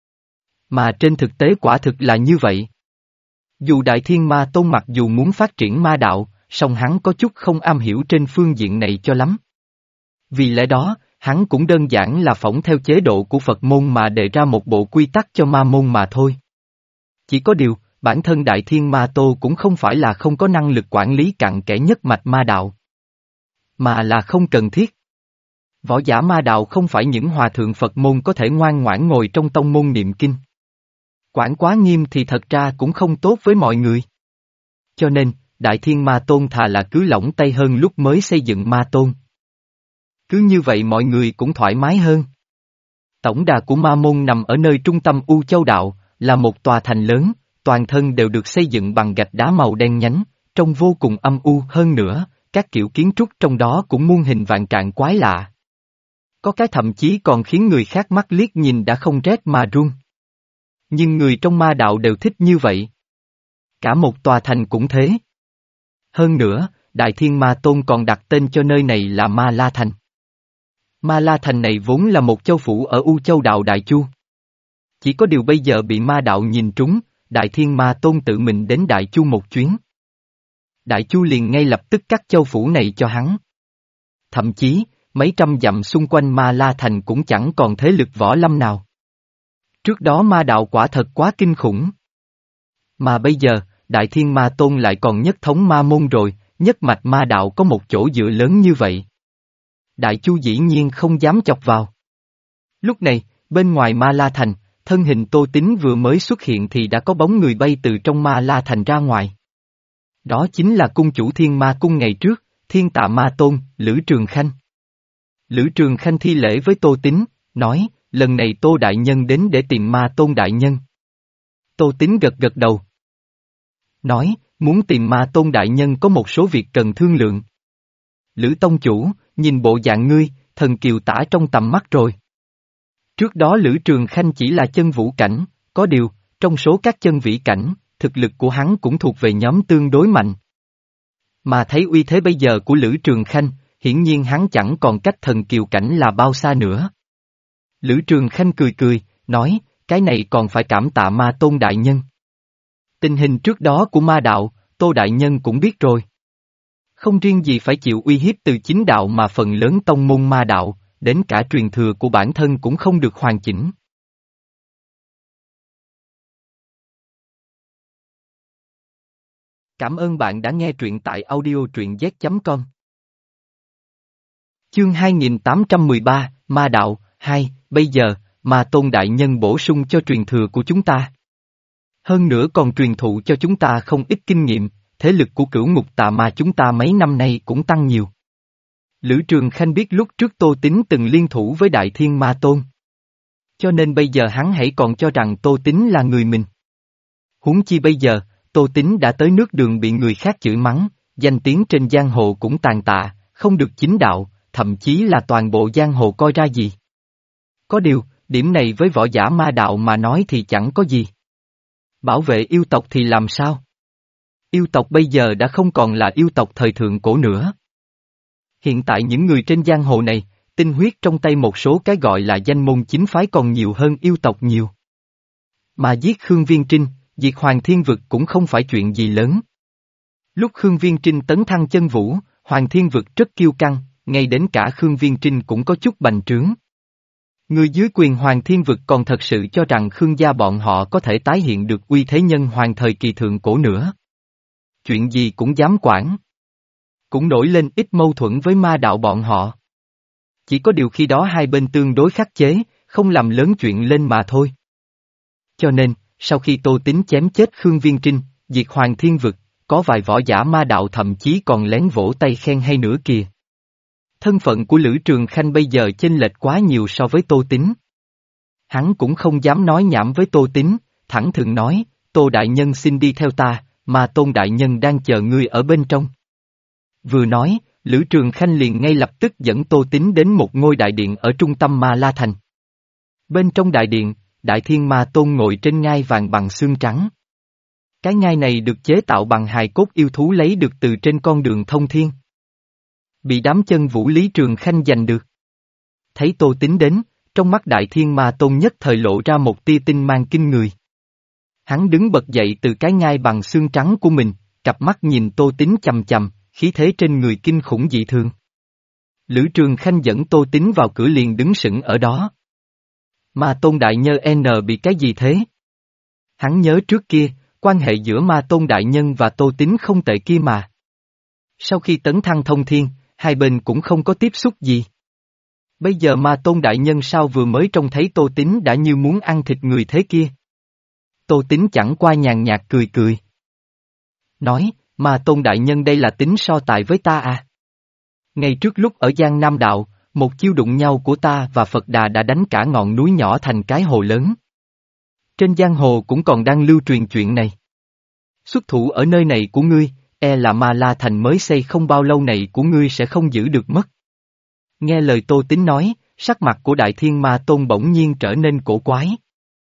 Mà trên thực tế quả thực là như vậy. Dù Đại Thiên Ma Tôn mặc dù muốn phát triển ma đạo, song hắn có chút không am hiểu trên phương diện này cho lắm. Vì lẽ đó, hắn cũng đơn giản là phỏng theo chế độ của Phật môn mà đề ra một bộ quy tắc cho ma môn mà thôi. Chỉ có điều, bản thân Đại Thiên Ma Tô cũng không phải là không có năng lực quản lý cặn kẽ nhất mạch ma đạo, mà là không cần thiết. Võ giả ma đạo không phải những hòa thượng Phật môn có thể ngoan ngoãn ngồi trong tông môn niệm kinh. Quản quá nghiêm thì thật ra cũng không tốt với mọi người. Cho nên, Đại Thiên Ma Tôn thà là cứ lỏng tay hơn lúc mới xây dựng Ma Tôn. Cứ như vậy mọi người cũng thoải mái hơn. Tổng đà của Ma Môn nằm ở nơi trung tâm U Châu Đạo, là một tòa thành lớn, toàn thân đều được xây dựng bằng gạch đá màu đen nhánh, trông vô cùng âm u hơn nữa, các kiểu kiến trúc trong đó cũng muôn hình vạn trạng quái lạ. Có cái thậm chí còn khiến người khác mắt liếc nhìn đã không rét mà run. Nhưng người trong ma đạo đều thích như vậy. Cả một tòa thành cũng thế. Hơn nữa, Đại Thiên Ma Tôn còn đặt tên cho nơi này là Ma La Thành. Ma La Thành này vốn là một châu phủ ở U Châu Đạo Đại Chu. Chỉ có điều bây giờ bị ma đạo nhìn trúng, Đại Thiên Ma Tôn tự mình đến Đại Chu một chuyến. Đại Chu liền ngay lập tức cắt châu phủ này cho hắn. Thậm chí, mấy trăm dặm xung quanh Ma La Thành cũng chẳng còn thế lực võ lâm nào. Trước đó ma đạo quả thật quá kinh khủng. Mà bây giờ, Đại Thiên Ma Tôn lại còn nhất thống ma môn rồi, nhất mạch ma đạo có một chỗ dựa lớn như vậy. Đại Chu dĩ nhiên không dám chọc vào. Lúc này, bên ngoài Ma La Thành, thân hình Tô Tín vừa mới xuất hiện thì đã có bóng người bay từ trong Ma La Thành ra ngoài. Đó chính là cung chủ Thiên Ma Cung ngày trước, Thiên Tạ Ma Tôn, Lữ Trường Khanh. Lữ Trường Khanh thi lễ với Tô Tín, nói, lần này Tô Đại Nhân đến để tìm Ma Tôn Đại Nhân. Tô Tín gật gật đầu. Nói, muốn tìm Ma Tôn Đại Nhân có một số việc cần thương lượng. Lữ Tông Chủ, nhìn bộ dạng ngươi, thần kiều tả trong tầm mắt rồi. Trước đó Lữ Trường Khanh chỉ là chân vũ cảnh, có điều, trong số các chân vĩ cảnh, thực lực của hắn cũng thuộc về nhóm tương đối mạnh. Mà thấy uy thế bây giờ của Lữ Trường Khanh, hiển nhiên hắn chẳng còn cách thần kiều cảnh là bao xa nữa. Lữ Trường Khanh cười cười, nói, cái này còn phải cảm tạ Ma Tôn Đại Nhân. Tình hình trước đó của ma đạo, Tô Đại Nhân cũng biết rồi. Không riêng gì phải chịu uy hiếp từ chính đạo mà phần lớn tông môn ma đạo, đến cả truyền thừa của bản thân cũng không được hoàn chỉnh. Cảm ơn bạn đã nghe truyện tại audio truyện z chấm com. Chương hai nghìn tám trăm mười ba, Ma Đạo, hai, bây giờ, Ma Tôn Đại Nhân bổ sung cho truyền thừa của chúng ta. Hơn nữa còn truyền thụ cho chúng ta không ít kinh nghiệm, thế lực của cửu ngục tà ma chúng ta mấy năm nay cũng tăng nhiều. Lữ Trường Khanh biết lúc trước Tô Tín từng liên thủ với Đại Thiên Ma Tôn. Cho nên bây giờ hắn hãy còn cho rằng Tô Tín là người mình. Huống chi bây giờ, Tô Tín đã tới nước Đường bị người khác chửi mắng, danh tiếng trên giang hồ cũng tàn tạ, không được chính đạo, thậm chí là toàn bộ giang hồ coi ra gì. Có điều, điểm này với võ giả ma đạo mà nói thì chẳng có gì. Bảo vệ yêu tộc thì làm sao? Yêu tộc bây giờ đã không còn là yêu tộc thời thượng cổ nữa. Hiện tại những người trên giang hồ này, tinh huyết trong tay một số cái gọi là danh môn chính phái còn nhiều hơn yêu tộc nhiều. Mà giết Khương Viên Trinh, diệt Hoàng Thiên Vực cũng không phải chuyện gì lớn. Lúc Khương Viên Trinh tấn thăng chân vũ, Hoàng Thiên Vực rất kiêu căng, ngay đến cả Khương Viên Trinh cũng có chút bành trướng. Người dưới quyền Hoàng Thiên Vực còn thật sự cho rằng Khương gia bọn họ có thể tái hiện được uy thế nhân hoàng thời kỳ thượng cổ nữa. Chuyện gì cũng dám quản. Cũng nổi lên ít mâu thuẫn với ma đạo bọn họ. Chỉ có điều khi đó hai bên tương đối khắc chế, không làm lớn chuyện lên mà thôi. Cho nên, sau khi Tô Tín chém chết Khương Viên Trinh, diệt Hoàng Thiên Vực, có vài võ giả ma đạo thậm chí còn lén vỗ tay khen hay nữa kìa. Thân phận của Lữ Trường Khanh bây giờ chênh lệch quá nhiều so với Tô Tín. Hắn cũng không dám nói nhảm với Tô Tín, thẳng thừng nói, Tô Đại Nhân xin đi theo ta, mà Tôn Đại Nhân đang chờ ngươi ở bên trong. Vừa nói, Lữ Trường Khanh liền ngay lập tức dẫn Tô Tín đến một ngôi đại điện ở trung tâm Ma La Thành. Bên trong đại điện, Đại Thiên Ma Tôn ngồi trên ngai vàng bằng xương trắng. Cái ngai này được chế tạo bằng hài cốt yêu thú lấy được từ trên con đường thông thiên. Bị đám chân vũ Lý Trường Khanh giành được. Thấy Tô Tín đến, trong mắt Đại Thiên Ma Tôn nhất thời lộ ra một tia tinh mang kinh người. Hắn đứng bật dậy từ cái ngai bằng xương trắng của mình, cặp mắt nhìn Tô Tín chằm chằm, khí thế trên người kinh khủng dị thường. Lữ Trường Khanh dẫn Tô Tín vào cửa liền đứng sững ở đó. Ma Tôn Đại Nhân N bị cái gì thế? Hắn nhớ trước kia, quan hệ giữa Ma Tôn Đại Nhân và Tô Tín không tệ kia mà. Sau khi tấn thăng thông thiên, hai bên cũng không có tiếp xúc gì. Bây giờ Ma Tôn Đại Nhân sao vừa mới trông thấy Tô Tín đã như muốn ăn thịt người thế kia? Tô Tín chẳng qua nhàn nhạt cười cười. Nói, Ma Tôn Đại Nhân đây là tính so tài với ta à? Ngay trước lúc ở Giang Nam Đạo, một chiêu đụng nhau của ta và Phật Đà đã đánh cả ngọn núi nhỏ thành cái hồ lớn. Trên giang hồ cũng còn đang lưu truyền chuyện này. Xuất thủ ở nơi này của ngươi, e là Ma La Thành mới xây không bao lâu này của ngươi sẽ không giữ được mất. Nghe lời Tô Tín nói, sắc mặt của Đại Thiên Ma Tôn bỗng nhiên trở nên cổ quái.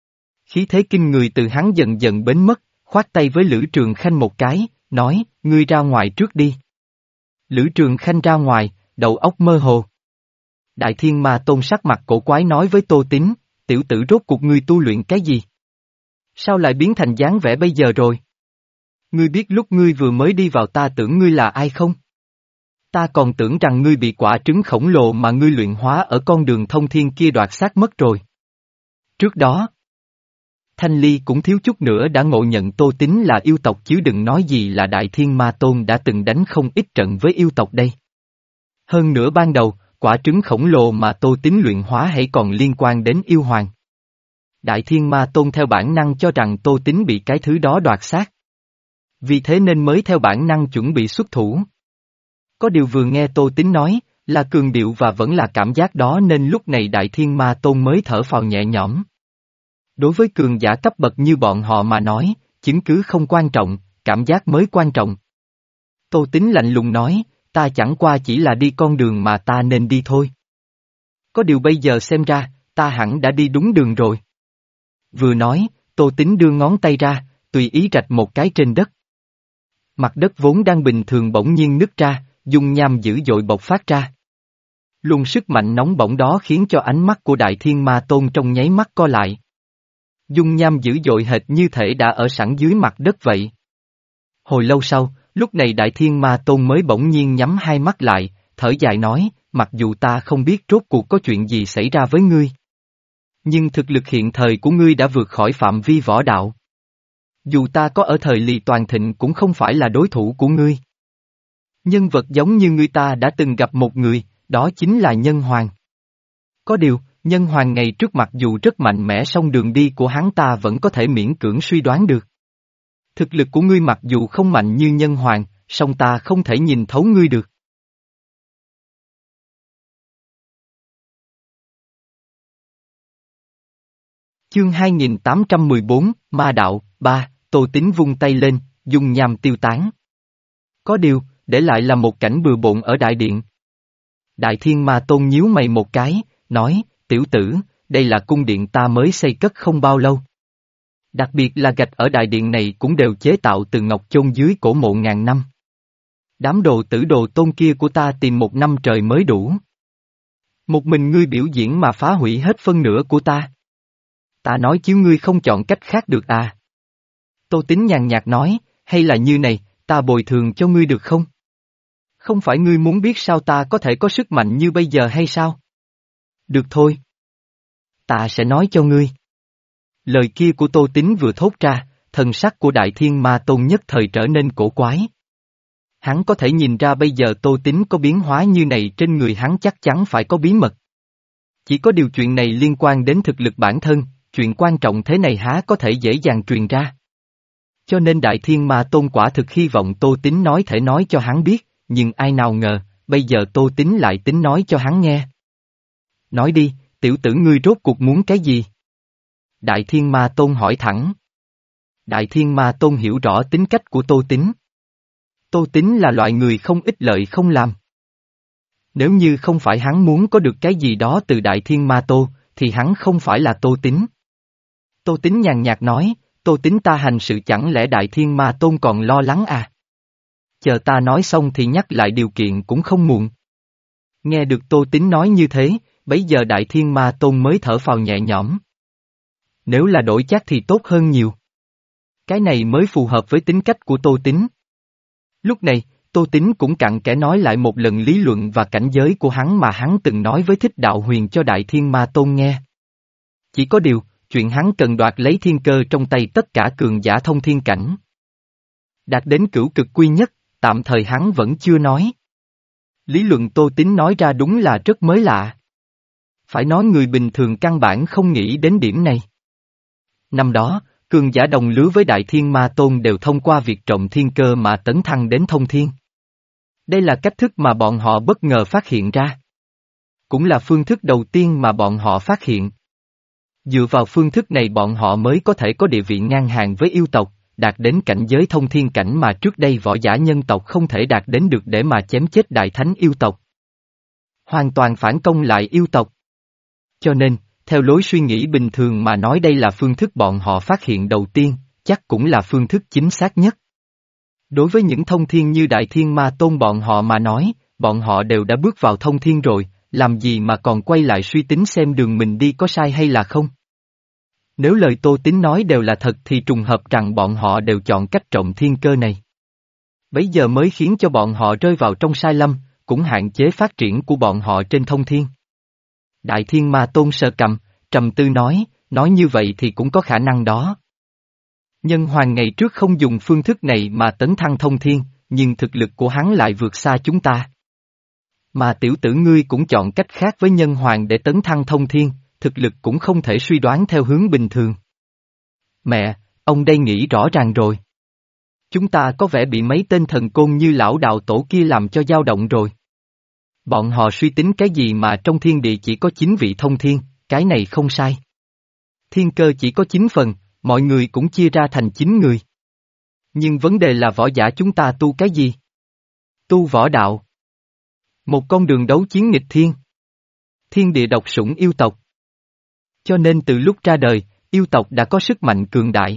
Khí thế kinh người từ hắn dần dần bến mất, khoát tay với Lữ Trường Khanh một cái, nói, ngươi ra ngoài trước đi. Lữ Trường Khanh ra ngoài, đầu óc mơ hồ. Đại Thiên Ma Tôn sắc mặt cổ quái nói với Tô Tín, tiểu tử rốt cuộc ngươi tu luyện cái gì? Sao lại biến thành dáng vẻ bây giờ rồi? Ngươi biết lúc ngươi vừa mới đi vào ta tưởng ngươi là ai không? Ta còn tưởng rằng ngươi bị quả trứng khổng lồ mà ngươi luyện hóa ở con đường thông thiên kia đoạt xác mất rồi. Trước đó, Thanh Ly cũng thiếu chút nữa đã ngộ nhận Tô Tín là yêu tộc chứ đừng nói gì là Đại Thiên Ma Tôn đã từng đánh không ít trận với yêu tộc đây. Hơn nữa ban đầu, quả trứng khổng lồ mà Tô Tín luyện hóa hãy còn liên quan đến yêu hoàng. Đại Thiên Ma Tôn theo bản năng cho rằng Tô Tín bị cái thứ đó đoạt xác. Vì thế nên mới theo bản năng chuẩn bị xuất thủ. Có điều vừa nghe Tô Tín nói, là cường điệu và vẫn là cảm giác đó nên lúc này Đại Thiên Ma Tôn mới thở phào nhẹ nhõm. Đối với cường giả cấp bậc như bọn họ mà nói, chứng cứ không quan trọng, cảm giác mới quan trọng. Tô Tín lạnh lùng nói, ta chẳng qua chỉ là đi con đường mà ta nên đi thôi. Có điều bây giờ xem ra, ta hẳn đã đi đúng đường rồi. Vừa nói, Tô Tín đưa ngón tay ra, tùy ý rạch một cái trên đất. Mặt đất vốn đang bình thường bỗng nhiên nứt ra, dung nham dữ dội bộc phát ra. Luồng sức mạnh nóng bỏng đó khiến cho ánh mắt của Đại Thiên Ma Tôn trong nháy mắt co lại. Dung nham dữ dội hệt như thể đã ở sẵn dưới mặt đất vậy. Hồi lâu sau, lúc này Đại Thiên Ma Tôn mới bỗng nhiên nhắm hai mắt lại, thở dài nói, mặc dù ta không biết rốt cuộc có chuyện gì xảy ra với ngươi. Nhưng thực lực hiện thời của ngươi đã vượt khỏi phạm vi võ đạo. Dù ta có ở thời Lì Toàn Thịnh cũng không phải là đối thủ của ngươi. Nhân vật giống như ngươi ta đã từng gặp một người, đó chính là Nhân Hoàng. Có điều, Nhân Hoàng ngày trước mặc dù rất mạnh mẽ song đường đi của hắn ta vẫn có thể miễn cưỡng suy đoán được. Thực lực của ngươi mặc dù không mạnh như Nhân Hoàng, song ta không thể nhìn thấu ngươi được. Chương hai nghìn tám trăm mười bốn, Ma Đạo, ba, Tô Tín vung tay lên, dung nham tiêu tán. Có điều, để lại là một cảnh bừa bộn ở đại điện. Đại Thiên Ma Tôn nhíu mày một cái, nói, tiểu tử, đây là cung điện ta mới xây cất không bao lâu. Đặc biệt là gạch ở đại điện này cũng đều chế tạo từ ngọc chôn dưới cổ mộ ngàn năm. Đám đồ tử đồ tôn kia của ta tìm một năm trời mới đủ. Một mình ngươi biểu diễn mà phá hủy hết phân nửa của ta. Ta nói chứ ngươi không chọn cách khác được à? Tô Tín nhàn nhạt nói, hay là như này, ta bồi thường cho ngươi được không? Không phải ngươi muốn biết sao ta có thể có sức mạnh như bây giờ hay sao? Được thôi. Ta sẽ nói cho ngươi. Lời kia của Tô Tín vừa thốt ra, thần sắc của Đại Thiên Ma Tôn nhất thời trở nên cổ quái. Hắn có thể nhìn ra bây giờ Tô Tín có biến hóa như này trên người hắn chắc chắn phải có bí mật. Chỉ có điều chuyện này liên quan đến thực lực bản thân, chuyện quan trọng thế này há có thể dễ dàng truyền ra. Cho nên Đại Thiên Ma Tôn quả thực hy vọng Tô Tín nói thể nói cho hắn biết, nhưng ai nào ngờ, bây giờ Tô Tín lại tính nói cho hắn nghe. Nói đi, tiểu tử ngươi rốt cuộc muốn cái gì? Đại Thiên Ma Tôn hỏi thẳng. Đại Thiên Ma Tôn hiểu rõ tính cách của Tô Tín. Tô Tín là loại người không ích lợi không làm. Nếu như không phải hắn muốn có được cái gì đó từ Đại Thiên Ma Tô, thì hắn không phải là Tô Tín. Tô Tín nhàn nhạt nói, Tô Tín ta hành sự chẳng lẽ Đại Thiên Ma Tôn còn lo lắng à? Chờ ta nói xong thì nhắc lại điều kiện cũng không muộn. Nghe được Tô Tín nói như thế, bấy giờ Đại Thiên Ma Tôn mới thở phào nhẹ nhõm. Nếu là đổi chắc thì tốt hơn nhiều. Cái này mới phù hợp với tính cách của Tô Tín. Lúc này, Tô Tín cũng cặn kẽ nói lại một lần lý luận và cảnh giới của hắn mà hắn từng nói với Thích Đạo Huyền cho Đại Thiên Ma Tôn nghe. Chỉ có điều, chuyện hắn cần đoạt lấy thiên cơ trong tay tất cả cường giả thông thiên cảnh. Đạt đến cửu cực quy nhất, tạm thời hắn vẫn chưa nói. Lý luận Tô Tín nói ra đúng là rất mới lạ. Phải nói người bình thường căn bản không nghĩ đến điểm này. Năm đó, cường giả đồng lứa với Đại Thiên Ma Tôn đều thông qua việc trộm thiên cơ mà tấn thăng đến thông thiên. Đây là cách thức mà bọn họ bất ngờ phát hiện ra. Cũng là phương thức đầu tiên mà bọn họ phát hiện. Dựa vào phương thức này bọn họ mới có thể có địa vị ngang hàng với yêu tộc, đạt đến cảnh giới thông thiên cảnh mà trước đây võ giả nhân tộc không thể đạt đến được để mà chém chết đại thánh yêu tộc. Hoàn toàn phản công lại yêu tộc. Cho nên, theo lối suy nghĩ bình thường mà nói đây là phương thức bọn họ phát hiện đầu tiên, chắc cũng là phương thức chính xác nhất. Đối với những thông thiên như Đại Thiên Ma Tôn bọn họ mà nói, bọn họ đều đã bước vào thông thiên rồi, làm gì mà còn quay lại suy tính xem đường mình đi có sai hay là không. Nếu lời Tô Tín nói đều là thật thì trùng hợp rằng bọn họ đều chọn cách trộm thiên cơ này. Bấy giờ mới khiến cho bọn họ rơi vào trong sai lầm, cũng hạn chế phát triển của bọn họ trên thông thiên. Đại Thiên Ma Tôn sờ cầm, trầm tư nói, nói như vậy thì cũng có khả năng đó. Nhân Hoàng ngày trước không dùng phương thức này mà tấn thăng thông thiên, nhưng thực lực của hắn lại vượt xa chúng ta. Mà tiểu tử ngươi cũng chọn cách khác với Nhân Hoàng để tấn thăng thông thiên, thực lực cũng không thể suy đoán theo hướng bình thường. Mẹ, ông đây nghĩ rõ ràng rồi. Chúng ta có vẻ bị mấy tên thần côn như lão đạo tổ kia làm cho dao động rồi. Bọn họ suy tính cái gì mà trong thiên địa chỉ có chín vị thông thiên, cái này không sai. Thiên cơ chỉ có chín phần, mọi người cũng chia ra thành chín người. Nhưng vấn đề là võ giả chúng ta tu cái gì? Tu võ đạo. Một con đường đấu chiến nghịch thiên. Thiên địa độc sủng yêu tộc. Cho nên từ lúc ra đời, yêu tộc đã có sức mạnh cường đại.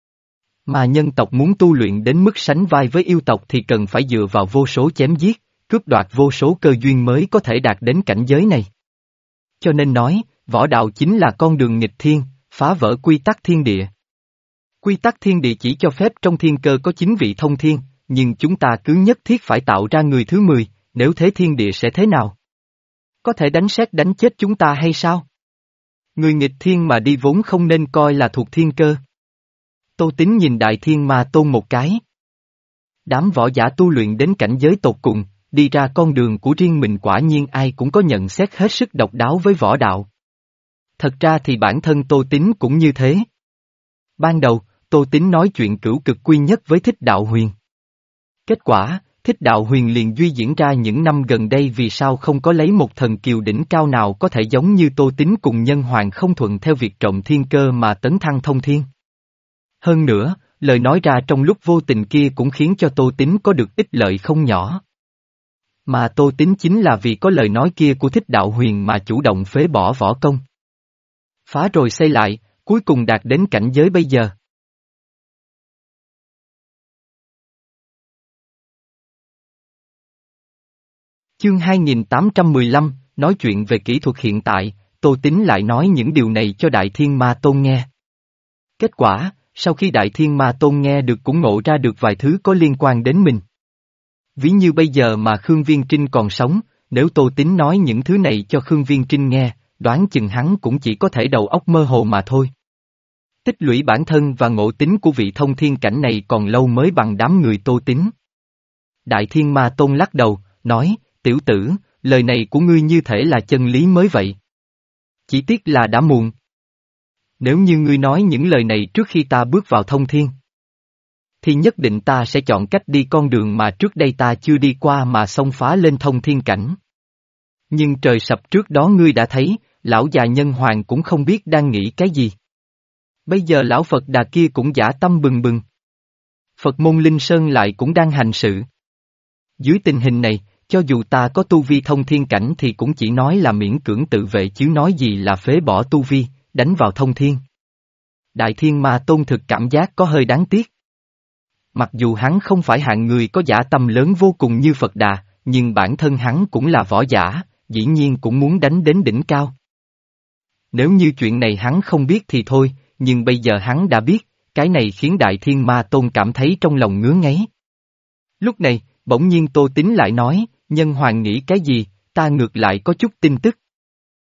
Mà nhân tộc muốn tu luyện đến mức sánh vai với yêu tộc thì cần phải dựa vào vô số chém giết, cướp đoạt vô số cơ duyên mới có thể đạt đến cảnh giới này. Cho nên nói, võ đạo chính là con đường nghịch thiên, phá vỡ quy tắc thiên địa. Quy tắc thiên địa chỉ cho phép trong thiên cơ có chín vị thông thiên, nhưng chúng ta cứ nhất thiết phải tạo ra người thứ mười, nếu thế thiên địa sẽ thế nào? Có thể đánh sét đánh chết chúng ta hay sao? Người nghịch thiên mà đi vốn không nên coi là thuộc thiên cơ. Tô Tín nhìn Đại Thiên Ma Tôn một cái. Đám võ giả tu luyện đến cảnh giới tột cùng, đi ra con đường của riêng mình quả nhiên ai cũng có nhận xét hết sức độc đáo với võ đạo. Thật ra thì bản thân Tô Tín cũng như thế. Ban đầu, Tô Tín nói chuyện cửu cực quy nhất với Thích Đạo Huyền. Kết quả, Thích Đạo Huyền liền duy diễn ra những năm gần đây vì sao không có lấy một thần kiều đỉnh cao nào có thể giống như Tô Tín cùng Nhân Hoàng không thuận theo việc trộm thiên cơ mà tấn thăng thông thiên. Hơn nữa, lời nói ra trong lúc vô tình kia cũng khiến cho Tô Tín có được ích lợi không nhỏ. Mà Tô Tín chính là vì có lời nói kia của Thích Đạo Huyền mà chủ động phế bỏ võ công. Phá rồi xây lại, cuối cùng đạt đến cảnh giới bây giờ. Chương hai nghìn tám trăm mười lăm, nói chuyện về kỹ thuật hiện tại, Tô Tín lại nói những điều này cho Đại Thiên Ma Tôn nghe. Kết quả, sau khi Đại Thiên Ma Tôn nghe được cũng ngộ ra được vài thứ có liên quan đến mình. Ví như bây giờ mà Khương Viên Trinh còn sống, nếu Tô Tín nói những thứ này cho Khương Viên Trinh nghe, đoán chừng hắn cũng chỉ có thể đầu óc mơ hồ mà thôi. Tích lũy bản thân và ngộ tính của vị thông thiên cảnh này còn lâu mới bằng đám người Tô Tín. Đại Thiên Ma Tôn lắc đầu, nói, tiểu tử, lời này của ngươi như thể là chân lý mới vậy. Chỉ tiếc là đã muộn. Nếu như ngươi nói những lời này trước khi ta bước vào thông thiên, thì nhất định ta sẽ chọn cách đi con đường mà trước đây ta chưa đi qua mà xông phá lên thông thiên cảnh. Nhưng trời sập trước đó ngươi đã thấy, lão già Nhân Hoàng cũng không biết đang nghĩ cái gì. Bây giờ lão Phật Đà kia cũng dã tâm bừng bừng. Phật môn Linh Sơn lại cũng đang hành sự. Dưới tình hình này, cho dù ta có tu vi thông thiên cảnh thì cũng chỉ nói là miễn cưỡng tự vệ chứ nói gì là phế bỏ tu vi, đánh vào thông thiên. Đại Thiên Ma Tôn thực cảm giác có hơi đáng tiếc. Mặc dù hắn không phải hạng người có dã tâm lớn vô cùng như Phật Đà, nhưng bản thân hắn cũng là võ giả, dĩ nhiên cũng muốn đánh đến đỉnh cao. Nếu như chuyện này hắn không biết thì thôi, nhưng bây giờ hắn đã biết, cái này khiến Đại Thiên Ma Tôn cảm thấy trong lòng ngứa ngáy. Lúc này, bỗng nhiên Tô Tín lại nói, Nhân Hoàng nghĩ cái gì, ta ngược lại có chút tin tức.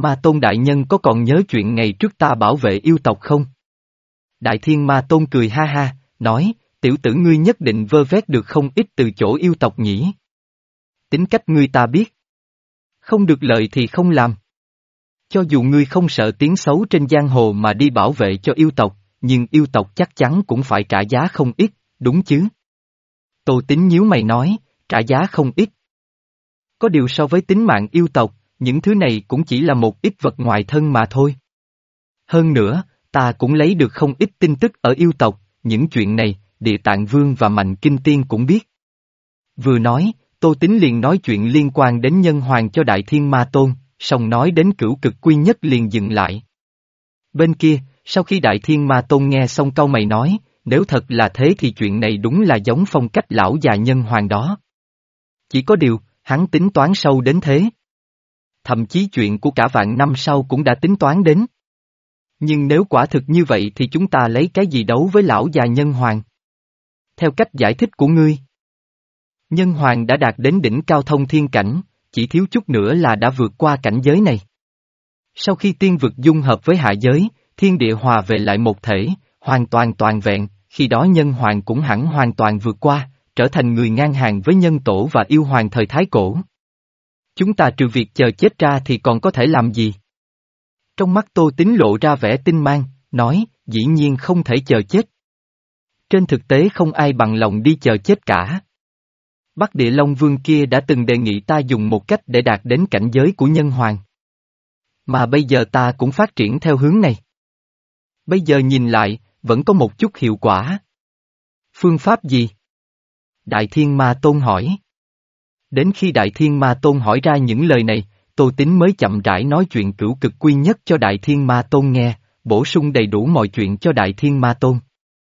Ma Tôn đại nhân có còn nhớ chuyện ngày trước ta bảo vệ yêu tộc không? Đại Thiên Ma Tôn cười ha ha, nói, tiểu tử ngươi nhất định vơ vét được không ít từ chỗ yêu tộc nhỉ. Tính cách ngươi ta biết. Không được lợi thì không làm. Cho dù ngươi không sợ tiếng xấu trên giang hồ mà đi bảo vệ cho yêu tộc, nhưng yêu tộc chắc chắn cũng phải trả giá không ít, đúng chứ? Tô Tín nhíu mày nói, trả giá không ít. Có điều so với tính mạng yêu tộc, những thứ này cũng chỉ là một ít vật ngoài thân mà thôi. Hơn nữa, ta cũng lấy được không ít tin tức ở yêu tộc, những chuyện này, Địa Tạng Vương và Mạnh Kinh Tiên cũng biết. Vừa nói, Tô Tín liền nói chuyện liên quan đến nhân hoàng cho Đại Thiên Ma Tôn, song nói đến cửu cực quy nhất liền dừng lại. Bên kia, sau khi Đại Thiên Ma Tôn nghe xong câu mày nói, nếu thật là thế thì chuyện này đúng là giống phong cách lão già nhân hoàng đó. Chỉ có điều, hắn tính toán sâu đến thế. Thậm chí chuyện của cả vạn năm sau cũng đã tính toán đến. Nhưng nếu quả thực như vậy thì chúng ta lấy cái gì đấu với lão già nhân hoàng? Theo cách giải thích của ngươi, nhân hoàng đã đạt đến đỉnh cao thông thiên cảnh, chỉ thiếu chút nữa là đã vượt qua cảnh giới này. Sau khi tiên vực dung hợp với hạ giới, thiên địa hòa về lại một thể, hoàn toàn toàn vẹn, khi đó nhân hoàng cũng hẳn hoàn toàn vượt qua, trở thành người ngang hàng với nhân tổ và yêu hoàng thời Thái Cổ. Chúng ta trừ việc chờ chết ra thì còn có thể làm gì? Trong mắt Tô Tín lộ ra vẻ tinh mang, nói, dĩ nhiên không thể chờ chết. Trên thực tế không ai bằng lòng đi chờ chết cả. Bắc Địa Long Vương kia đã từng đề nghị ta dùng một cách để đạt đến cảnh giới của nhân hoàng. Mà bây giờ ta cũng phát triển theo hướng này. Bây giờ nhìn lại, vẫn có một chút hiệu quả. Phương pháp gì? Đại Thiên Ma Tôn hỏi. Đến khi Đại Thiên Ma Tôn hỏi ra những lời này, Tô Tín mới chậm rãi nói chuyện cửu cực quy nhất cho Đại Thiên Ma Tôn nghe, bổ sung đầy đủ mọi chuyện cho Đại Thiên Ma Tôn.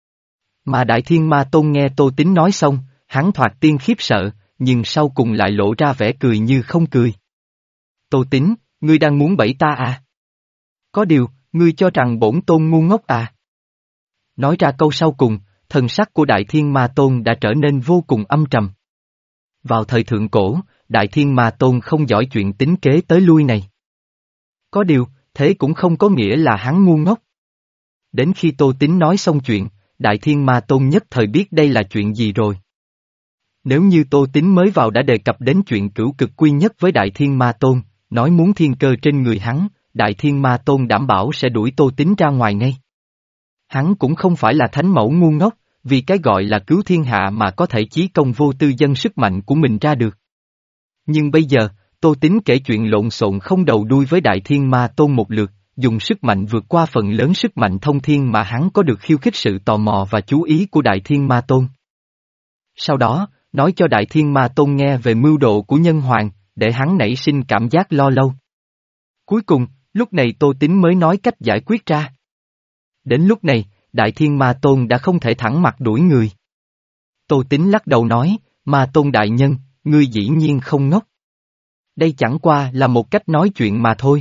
Mà Đại Thiên Ma Tôn nghe Tô Tín nói xong, hắn thoạt tiên khiếp sợ, nhưng sau cùng lại lộ ra vẻ cười như không cười. Tô Tín, ngươi đang muốn bẫy ta à? Có điều, ngươi cho rằng bổn tôn ngu ngốc à? Nói ra câu sau cùng, thần sắc của Đại Thiên Ma Tôn đã trở nên vô cùng âm trầm. Vào thời thượng cổ, Đại Thiên Ma Tôn không giỏi chuyện tính kế tới lui này. Có điều, thế cũng không có nghĩa là hắn ngu ngốc. Đến khi Tô Tín nói xong chuyện, Đại Thiên Ma Tôn nhất thời biết đây là chuyện gì rồi. Nếu như Tô Tín mới vào đã đề cập đến chuyện cửu cực quy nhất với Đại Thiên Ma Tôn, nói muốn thiên cơ trên người hắn, Đại Thiên Ma Tôn đảm bảo sẽ đuổi Tô Tín ra ngoài ngay. Hắn cũng không phải là thánh mẫu ngu ngốc, vì cái gọi là cứu thiên hạ mà có thể chí công vô tư dân sức mạnh của mình ra được. Nhưng bây giờ, Tô Tín kể chuyện lộn xộn không đầu đuôi với Đại Thiên Ma Tôn một lượt, dùng sức mạnh vượt qua phần lớn sức mạnh thông thiên mà hắn có được khiêu khích sự tò mò và chú ý của Đại Thiên Ma Tôn. Sau đó, nói cho Đại Thiên Ma Tôn nghe về mưu đồ của nhân hoàng, để hắn nảy sinh cảm giác lo lâu. Cuối cùng, lúc này Tô Tín mới nói cách giải quyết ra. Đến lúc này, Đại Thiên Ma Tôn đã không thể thẳng mặt đuổi người. Tô Tín lắc đầu nói, Ma Tôn đại nhân, ngươi dĩ nhiên không ngốc. Đây chẳng qua là một cách nói chuyện mà thôi.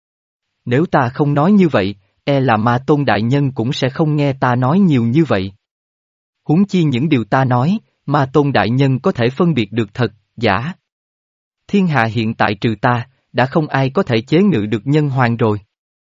Nếu ta không nói như vậy, e là Ma Tôn đại nhân cũng sẽ không nghe ta nói nhiều như vậy. Huống chi những điều ta nói, Ma Tôn đại nhân có thể phân biệt được thật, giả. Thiên hạ hiện tại trừ ta, đã không ai có thể chế ngự được nhân hoàng rồi.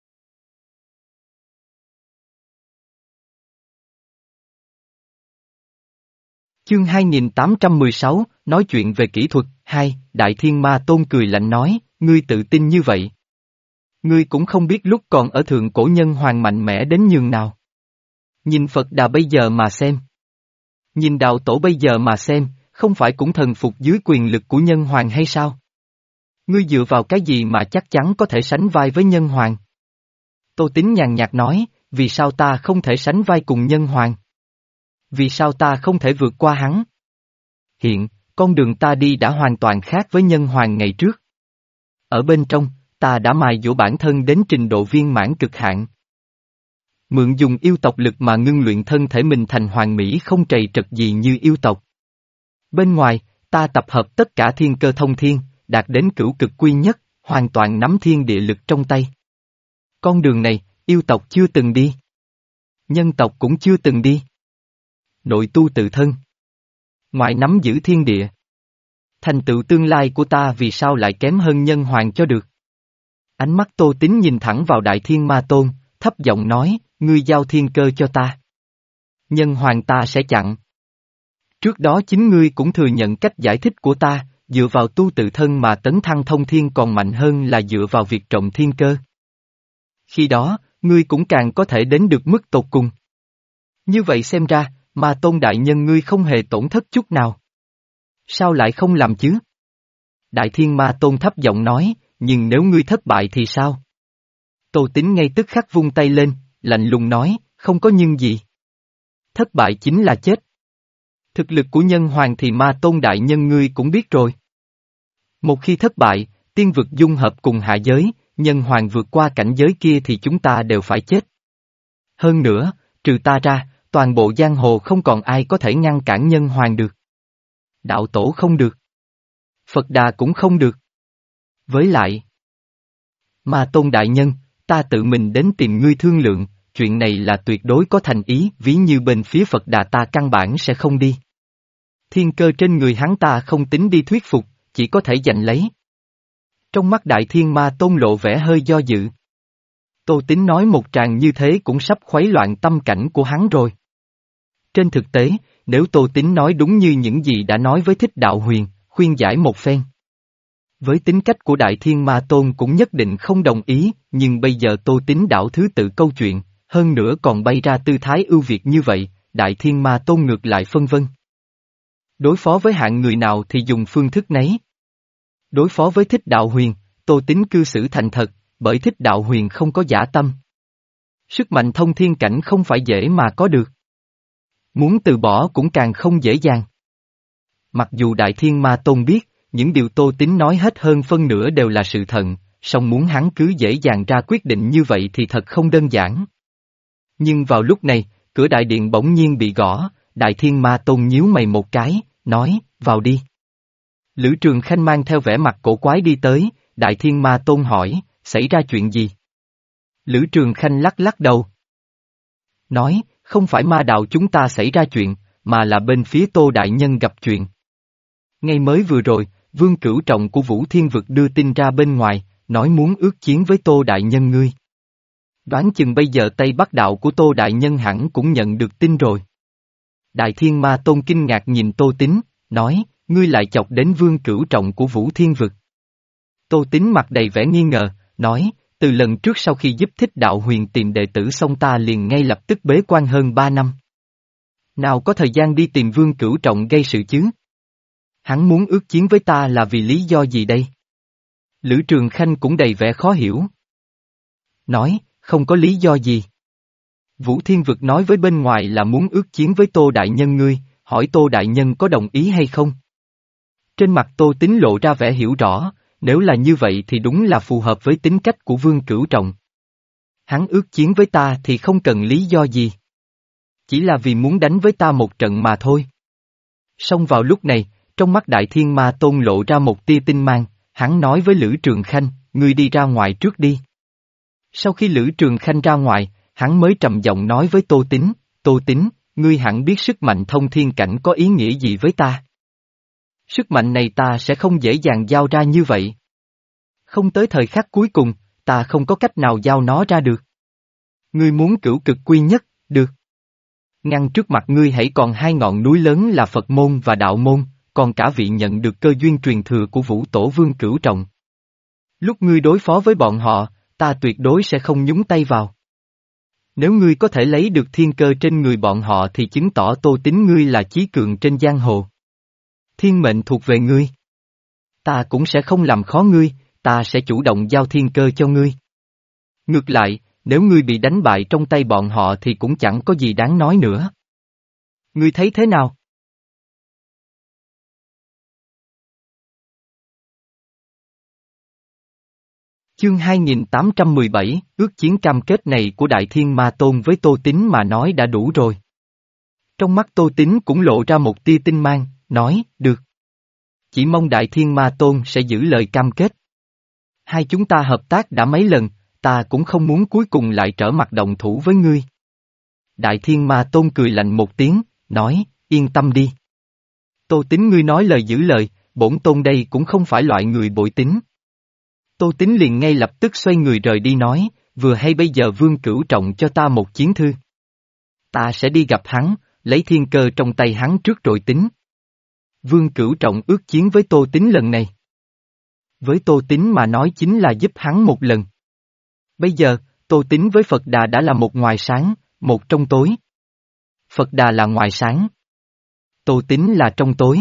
Chương hai nghìn tám trăm mười sáu, nói chuyện về kỹ thuật, hai, Đại Thiên Ma Tôn cười lạnh nói, ngươi tự tin như vậy. Ngươi cũng không biết lúc còn ở thượng cổ nhân hoàng mạnh mẽ đến nhường nào. Nhìn Phật Đà bây giờ mà xem. Nhìn đạo tổ bây giờ mà xem, không phải cũng thần phục dưới quyền lực của nhân hoàng hay sao? Ngươi dựa vào cái gì mà chắc chắn có thể sánh vai với nhân hoàng? Tô Tín nhàn nhạt nói, vì sao ta không thể sánh vai cùng nhân hoàng? Vì sao ta không thể vượt qua hắn? Hiện, con đường ta đi đã hoàn toàn khác với nhân hoàng ngày trước. Ở bên trong, ta đã mài dũa bản thân đến trình độ viên mãn cực hạn. Mượn dùng yêu tộc lực mà ngưng luyện thân thể mình thành hoàn mỹ không trầy trật gì như yêu tộc. Bên ngoài, ta tập hợp tất cả thiên cơ thông thiên, đạt đến cửu cực quy nhất, hoàn toàn nắm thiên địa lực trong tay. Con đường này, yêu tộc chưa từng đi. Nhân tộc cũng chưa từng đi. Nội tu tự thân. Ngoại nắm giữ thiên địa. Thành tựu tương lai của ta vì sao lại kém hơn nhân hoàng cho được. Ánh mắt Tô Tín nhìn thẳng vào Đại Thiên Ma Tôn, thấp giọng nói, ngươi giao thiên cơ cho ta. Nhân hoàng ta sẽ chặn. Trước đó chính ngươi cũng thừa nhận cách giải thích của ta, dựa vào tu tự thân mà tấn thăng thông thiên còn mạnh hơn là dựa vào việc trọng thiên cơ. Khi đó, ngươi cũng càng có thể đến được mức tột cùng. Như vậy xem ra, Ma Tôn đại nhân ngươi không hề tổn thất chút nào. Sao lại không làm chứ? Đại Thiên Ma Tôn thấp giọng nói, nhưng nếu ngươi thất bại thì sao? Tô Tín ngay tức khắc vung tay lên, lạnh lùng nói, không có nhưng gì. Thất bại chính là chết. Thực lực của nhân hoàng thì Ma Tôn đại nhân ngươi cũng biết rồi. Một khi thất bại, tiên vực dung hợp cùng hạ giới, nhân hoàng vượt qua cảnh giới kia thì chúng ta đều phải chết. Hơn nữa, trừ ta ra, toàn bộ giang hồ không còn ai có thể ngăn cản nhân hoàng được. Đạo tổ không được. Phật Đà cũng không được. Với lại, Ma Tôn đại nhân, ta tự mình đến tìm ngươi thương lượng, chuyện này là tuyệt đối có thành ý, ví như bên phía Phật Đà ta căn bản sẽ không đi. Thiên cơ trên người hắn ta không tính đi thuyết phục, chỉ có thể giành lấy. Trong mắt Đại Thiên Ma Tôn lộ vẻ hơi do dự. Tô Tín nói một tràng như thế cũng sắp khuấy loạn tâm cảnh của hắn rồi. Trên thực tế, nếu Tô Tín nói đúng như những gì đã nói với Thích Đạo Huyền, khuyên giải một phen. Với tính cách của Đại Thiên Ma Tôn cũng nhất định không đồng ý, nhưng bây giờ Tô Tín đảo thứ tự câu chuyện, hơn nữa còn bay ra tư thái ưu việt như vậy, Đại Thiên Ma Tôn ngược lại phân vân. Đối phó với hạng người nào thì dùng phương thức nấy. Đối phó với Thích Đạo Huyền, Tô Tín cư xử thành thật, bởi Thích Đạo Huyền không có giả tâm. Sức mạnh thông thiên cảnh không phải dễ mà có được. Muốn từ bỏ cũng càng không dễ dàng. Mặc dù Đại Thiên Ma Tôn biết, những điều Tô Tín nói hết hơn phân nửa đều là sự thật, song muốn hắn cứ dễ dàng ra quyết định như vậy thì thật không đơn giản. Nhưng vào lúc này, cửa đại điện bỗng nhiên bị gõ, Đại Thiên Ma Tôn nhíu mày một cái, nói, vào đi. Lữ Trường Khanh mang theo vẻ mặt cổ quái đi tới, Đại Thiên Ma Tôn hỏi, xảy ra chuyện gì? Lữ Trường Khanh lắc lắc đầu. Nói, không phải ma đạo chúng ta xảy ra chuyện, mà là bên phía Tô Đại Nhân gặp chuyện. Ngay mới vừa rồi, Vương Cửu Trọng của Vũ Thiên Vực đưa tin ra bên ngoài, nói muốn ước chiến với Tô Đại Nhân ngươi. Đoán chừng bây giờ Tây Bắc đạo của Tô Đại Nhân hẳn cũng nhận được tin rồi. Đại Thiên Ma Tôn kinh ngạc nhìn Tô Tín, nói, ngươi lại chọc đến Vương Cửu Trọng của Vũ Thiên Vực. Tô Tín mặt đầy vẻ nghi ngờ, nói, từ lần trước sau khi giúp Thích Đạo Huyền tìm đệ tử xong ta liền ngay lập tức bế quan hơn ba năm. Nào có thời gian đi tìm Vương Cửu Trọng gây sự chứ? Hắn muốn ước chiến với ta là vì lý do gì đây? Lữ Trường Khanh cũng đầy vẻ khó hiểu. Nói, không có lý do gì. Vũ Thiên Vực nói với bên ngoài là muốn ước chiến với Tô Đại Nhân ngươi, hỏi Tô Đại Nhân có đồng ý hay không? Trên mặt Tô Tín lộ ra vẻ hiểu rõ, nếu là như vậy thì đúng là phù hợp với tính cách của Vương Cửu Trọng. Hắn ước chiến với ta thì không cần lý do gì. Chỉ là vì muốn đánh với ta một trận mà thôi. Song vào lúc này, trong mắt Đại Thiên Ma Tôn lộ ra một tia tinh mang, hắn nói với Lữ Trường Khanh, ngươi đi ra ngoài trước đi. Sau khi Lữ Trường Khanh ra ngoài, hắn mới trầm giọng nói với Tô Tín, Tô Tín, ngươi hẳn biết sức mạnh thông thiên cảnh có ý nghĩa gì với ta. Sức mạnh này ta sẽ không dễ dàng giao ra như vậy. Không tới thời khắc cuối cùng, ta không có cách nào giao nó ra được. Ngươi muốn cửu cực quy nhất, được. Ngăn trước mặt ngươi hãy còn hai ngọn núi lớn là Phật môn và Đạo môn, còn cả vị nhận được cơ duyên truyền thừa của Vũ Tổ Vương Cửu Trọng. Lúc ngươi đối phó với bọn họ, ta tuyệt đối sẽ không nhúng tay vào. Nếu ngươi có thể lấy được thiên cơ trên người bọn họ thì chứng tỏ Tô Tín ngươi là chí cường trên giang hồ. Thiên mệnh thuộc về ngươi. Ta cũng sẽ không làm khó ngươi, ta sẽ chủ động giao thiên cơ cho ngươi. Ngược lại, nếu ngươi bị đánh bại trong tay bọn họ thì cũng chẳng có gì đáng nói nữa. Ngươi thấy thế nào? Chương hai nghìn tám trăm mười bảy, ước chiến cam kết này của Đại Thiên Ma Tôn với Tô Tín mà nói đã đủ rồi. Trong mắt Tô Tín cũng lộ ra một tia tinh mang, nói, được. Chỉ mong Đại Thiên Ma Tôn sẽ giữ lời cam kết. Hai chúng ta hợp tác đã mấy lần, ta cũng không muốn cuối cùng lại trở mặt động thủ với ngươi. Đại Thiên Ma Tôn cười lạnh một tiếng, nói, yên tâm đi. Tô Tín ngươi nói lời giữ lời, bổn tôn đây cũng không phải loại người bội tín. Tô Tín liền ngay lập tức xoay người rời đi nói, vừa hay bây giờ Vương Cửu Trọng cho ta một chiến thư. Ta sẽ đi gặp hắn, lấy thiên cơ trong tay hắn trước rồi tính. Vương Cửu Trọng ước chiến với Tô Tín lần này. Với Tô Tín mà nói chính là giúp hắn một lần. Bây giờ, Tô Tín với Phật Đà đã là một ngoài sáng, một trong tối. Phật Đà là ngoài sáng. Tô Tín là trong tối.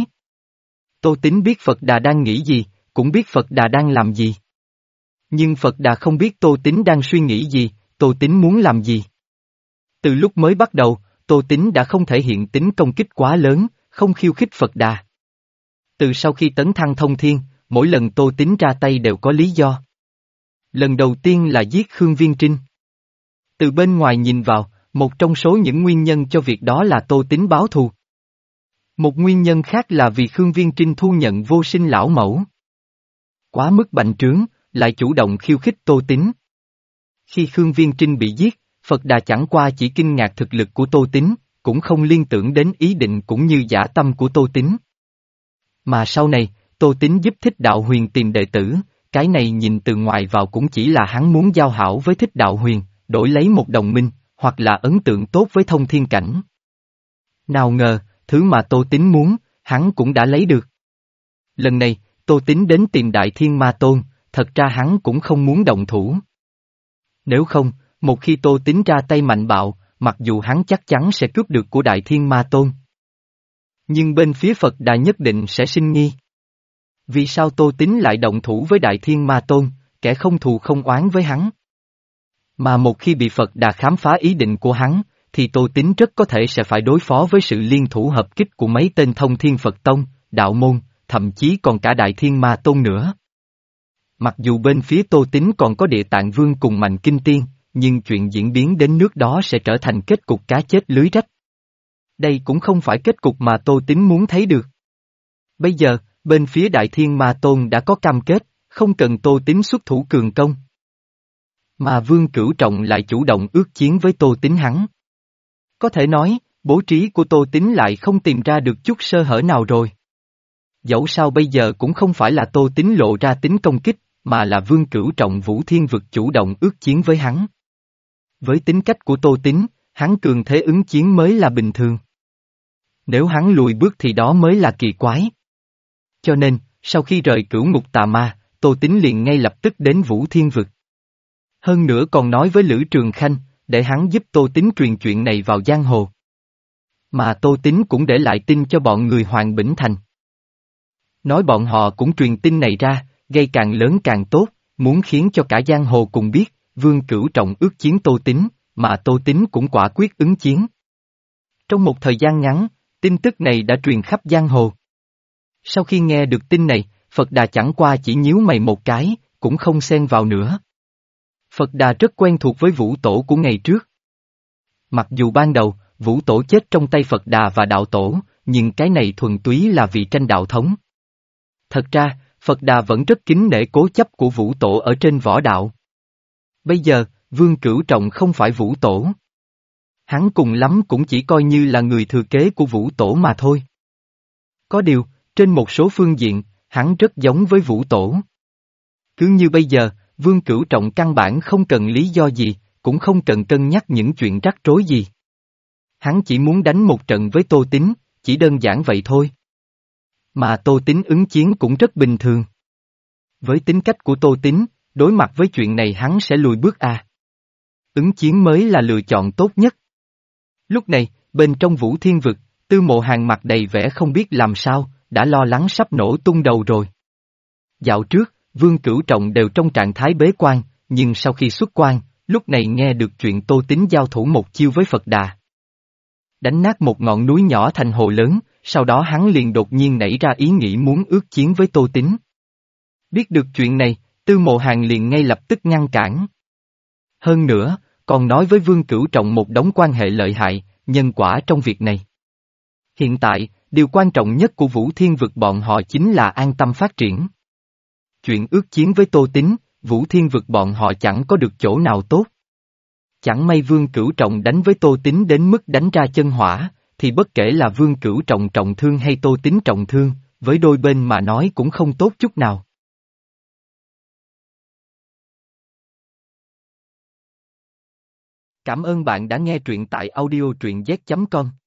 Tô Tín biết Phật Đà đang nghĩ gì, cũng biết Phật Đà đang làm gì. Nhưng Phật Đà không biết Tô Tín đang suy nghĩ gì, Tô Tín muốn làm gì. Từ lúc mới bắt đầu, Tô Tín đã không thể hiện tính công kích quá lớn, không khiêu khích Phật Đà. Từ sau khi tấn thăng thông thiên, mỗi lần Tô Tín ra tay đều có lý do. Lần đầu tiên là giết Khương Viên Trinh. Từ bên ngoài nhìn vào, một trong số những nguyên nhân cho việc đó là Tô Tín báo thù. Một nguyên nhân khác là vì Khương Viên Trinh thu nhận vô sinh lão mẫu. Quá mức bành trướng, lại chủ động khiêu khích Tô Tín. Khi Khương Viên Trinh bị giết, Phật Đà chẳng qua chỉ kinh ngạc thực lực của Tô Tín, cũng không liên tưởng đến ý định cũng như dã tâm của Tô Tín. Mà sau này, Tô Tín giúp Thích Đạo Huyền tìm đệ tử, cái này nhìn từ ngoài vào cũng chỉ là hắn muốn giao hảo với Thích Đạo Huyền, đổi lấy một đồng minh, hoặc là ấn tượng tốt với thông thiên cảnh. Nào ngờ, thứ mà Tô Tín muốn, hắn cũng đã lấy được. Lần này, Tô Tín đến tìm Đại Thiên Ma Tôn, thật ra hắn cũng không muốn động thủ. Nếu không, một khi Tô Tín ra tay mạnh bạo, mặc dù hắn chắc chắn sẽ cướp được của Đại Thiên Ma Tôn. Nhưng bên phía Phật Đà nhất định sẽ sinh nghi. Vì sao Tô Tín lại động thủ với Đại Thiên Ma Tôn, kẻ không thù không oán với hắn? Mà một khi bị Phật Đà khám phá ý định của hắn, thì Tô Tín rất có thể sẽ phải đối phó với sự liên thủ hợp kích của mấy tên Thông Thiên Phật Tông, Đạo Môn, thậm chí còn cả Đại Thiên Ma Tôn nữa. Mặc dù bên phía Tô Tín còn có Địa Tạng Vương cùng Mạnh Kinh Tiên, nhưng chuyện diễn biến đến nước đó sẽ trở thành kết cục cá chết lưới rách. Đây cũng không phải kết cục mà Tô Tín muốn thấy được. Bây giờ, bên phía Đại Thiên Ma Tôn đã có cam kết, không cần Tô Tín xuất thủ cường công. Mà Vương Cửu Trọng lại chủ động ước chiến với Tô Tín hắn. Có thể nói, bố trí của Tô Tín lại không tìm ra được chút sơ hở nào rồi. Dẫu sao bây giờ cũng không phải là Tô Tín lộ ra tính công kích, mà là Vương Cửu Trọng Vũ Thiên Vực chủ động ước chiến với hắn. Với tính cách của Tô Tín, hắn cường thế ứng chiến mới là bình thường. Nếu hắn lùi bước thì đó mới là kỳ quái. Cho nên, sau khi rời Cửu Ngục Tà Ma, Tô Tín liền ngay lập tức đến Vũ Thiên Vực. Hơn nữa còn nói với Lữ Trường Khanh, để hắn giúp Tô Tín truyền chuyện này vào giang hồ. Mà Tô Tín cũng để lại tin cho bọn người Hoàng Bỉnh Thành. Nói bọn họ cũng truyền tin này ra, gây càng lớn càng tốt, muốn khiến cho cả giang hồ cùng biết, Vương Cửu Trọng ước chiến Tô Tín, mà Tô Tín cũng quả quyết ứng chiến. Trong một thời gian ngắn, tin tức này đã truyền khắp giang hồ. Sau khi nghe được tin này, Phật Đà chẳng qua chỉ nhíu mày một cái, cũng không xen vào nữa. Phật Đà rất quen thuộc với Vũ Tổ của ngày trước. Mặc dù ban đầu, Vũ Tổ chết trong tay Phật Đà và Đạo Tổ, nhưng cái này thuần túy là vì tranh đạo thống. Thật ra, Phật Đà vẫn rất kính nể cố chấp của Vũ Tổ ở trên võ đạo. Bây giờ, Vương Cửu Trọng không phải Vũ Tổ. Hắn cùng lắm cũng chỉ coi như là người thừa kế của Vũ Tổ mà thôi. Có điều, trên một số phương diện, hắn rất giống với Vũ Tổ. Cứ như bây giờ, Vương Cửu Trọng căn bản không cần lý do gì, cũng không cần cân nhắc những chuyện rắc rối gì. Hắn chỉ muốn đánh một trận với Tô Tín, chỉ đơn giản vậy thôi. Mà Tô Tín ứng chiến cũng rất bình thường. Với tính cách của Tô Tín, đối mặt với chuyện này hắn sẽ lùi bước à. Ứng chiến mới là lựa chọn tốt nhất. Lúc này, bên trong Vũ Thiên Vực, Tư Mộ Hàn mặt đầy vẻ không biết làm sao, đã lo lắng sắp nổ tung đầu rồi. Dạo trước, Vương Cửu Trọng đều trong trạng thái bế quan, nhưng sau khi xuất quan, lúc này nghe được chuyện Tô Tín giao thủ một chiêu với Phật Đà. Đánh nát một ngọn núi nhỏ thành hồ lớn, sau đó hắn liền đột nhiên nảy ra ý nghĩ muốn ước chiến với Tô Tín. Biết được chuyện này, Tư Mộ Hàn liền ngay lập tức ngăn cản. Hơn nữa, còn nói với Vương Cửu Trọng một đống quan hệ lợi hại, nhân quả trong việc này. Hiện tại, điều quan trọng nhất của Vũ Thiên Vực bọn họ chính là an tâm phát triển. Chuyện ước chiến với Tô Tín, Vũ Thiên Vực bọn họ chẳng có được chỗ nào tốt. Chẳng may Vương Cửu Trọng đánh với Tô Tín đến mức đánh ra chân hỏa, thì bất kể là Vương Cửu Trọng trọng thương hay Tô Tín trọng thương, với đôi bên mà nói cũng không tốt chút nào. Cảm ơn bạn đã nghe truyện tại audio truyện z chấm com.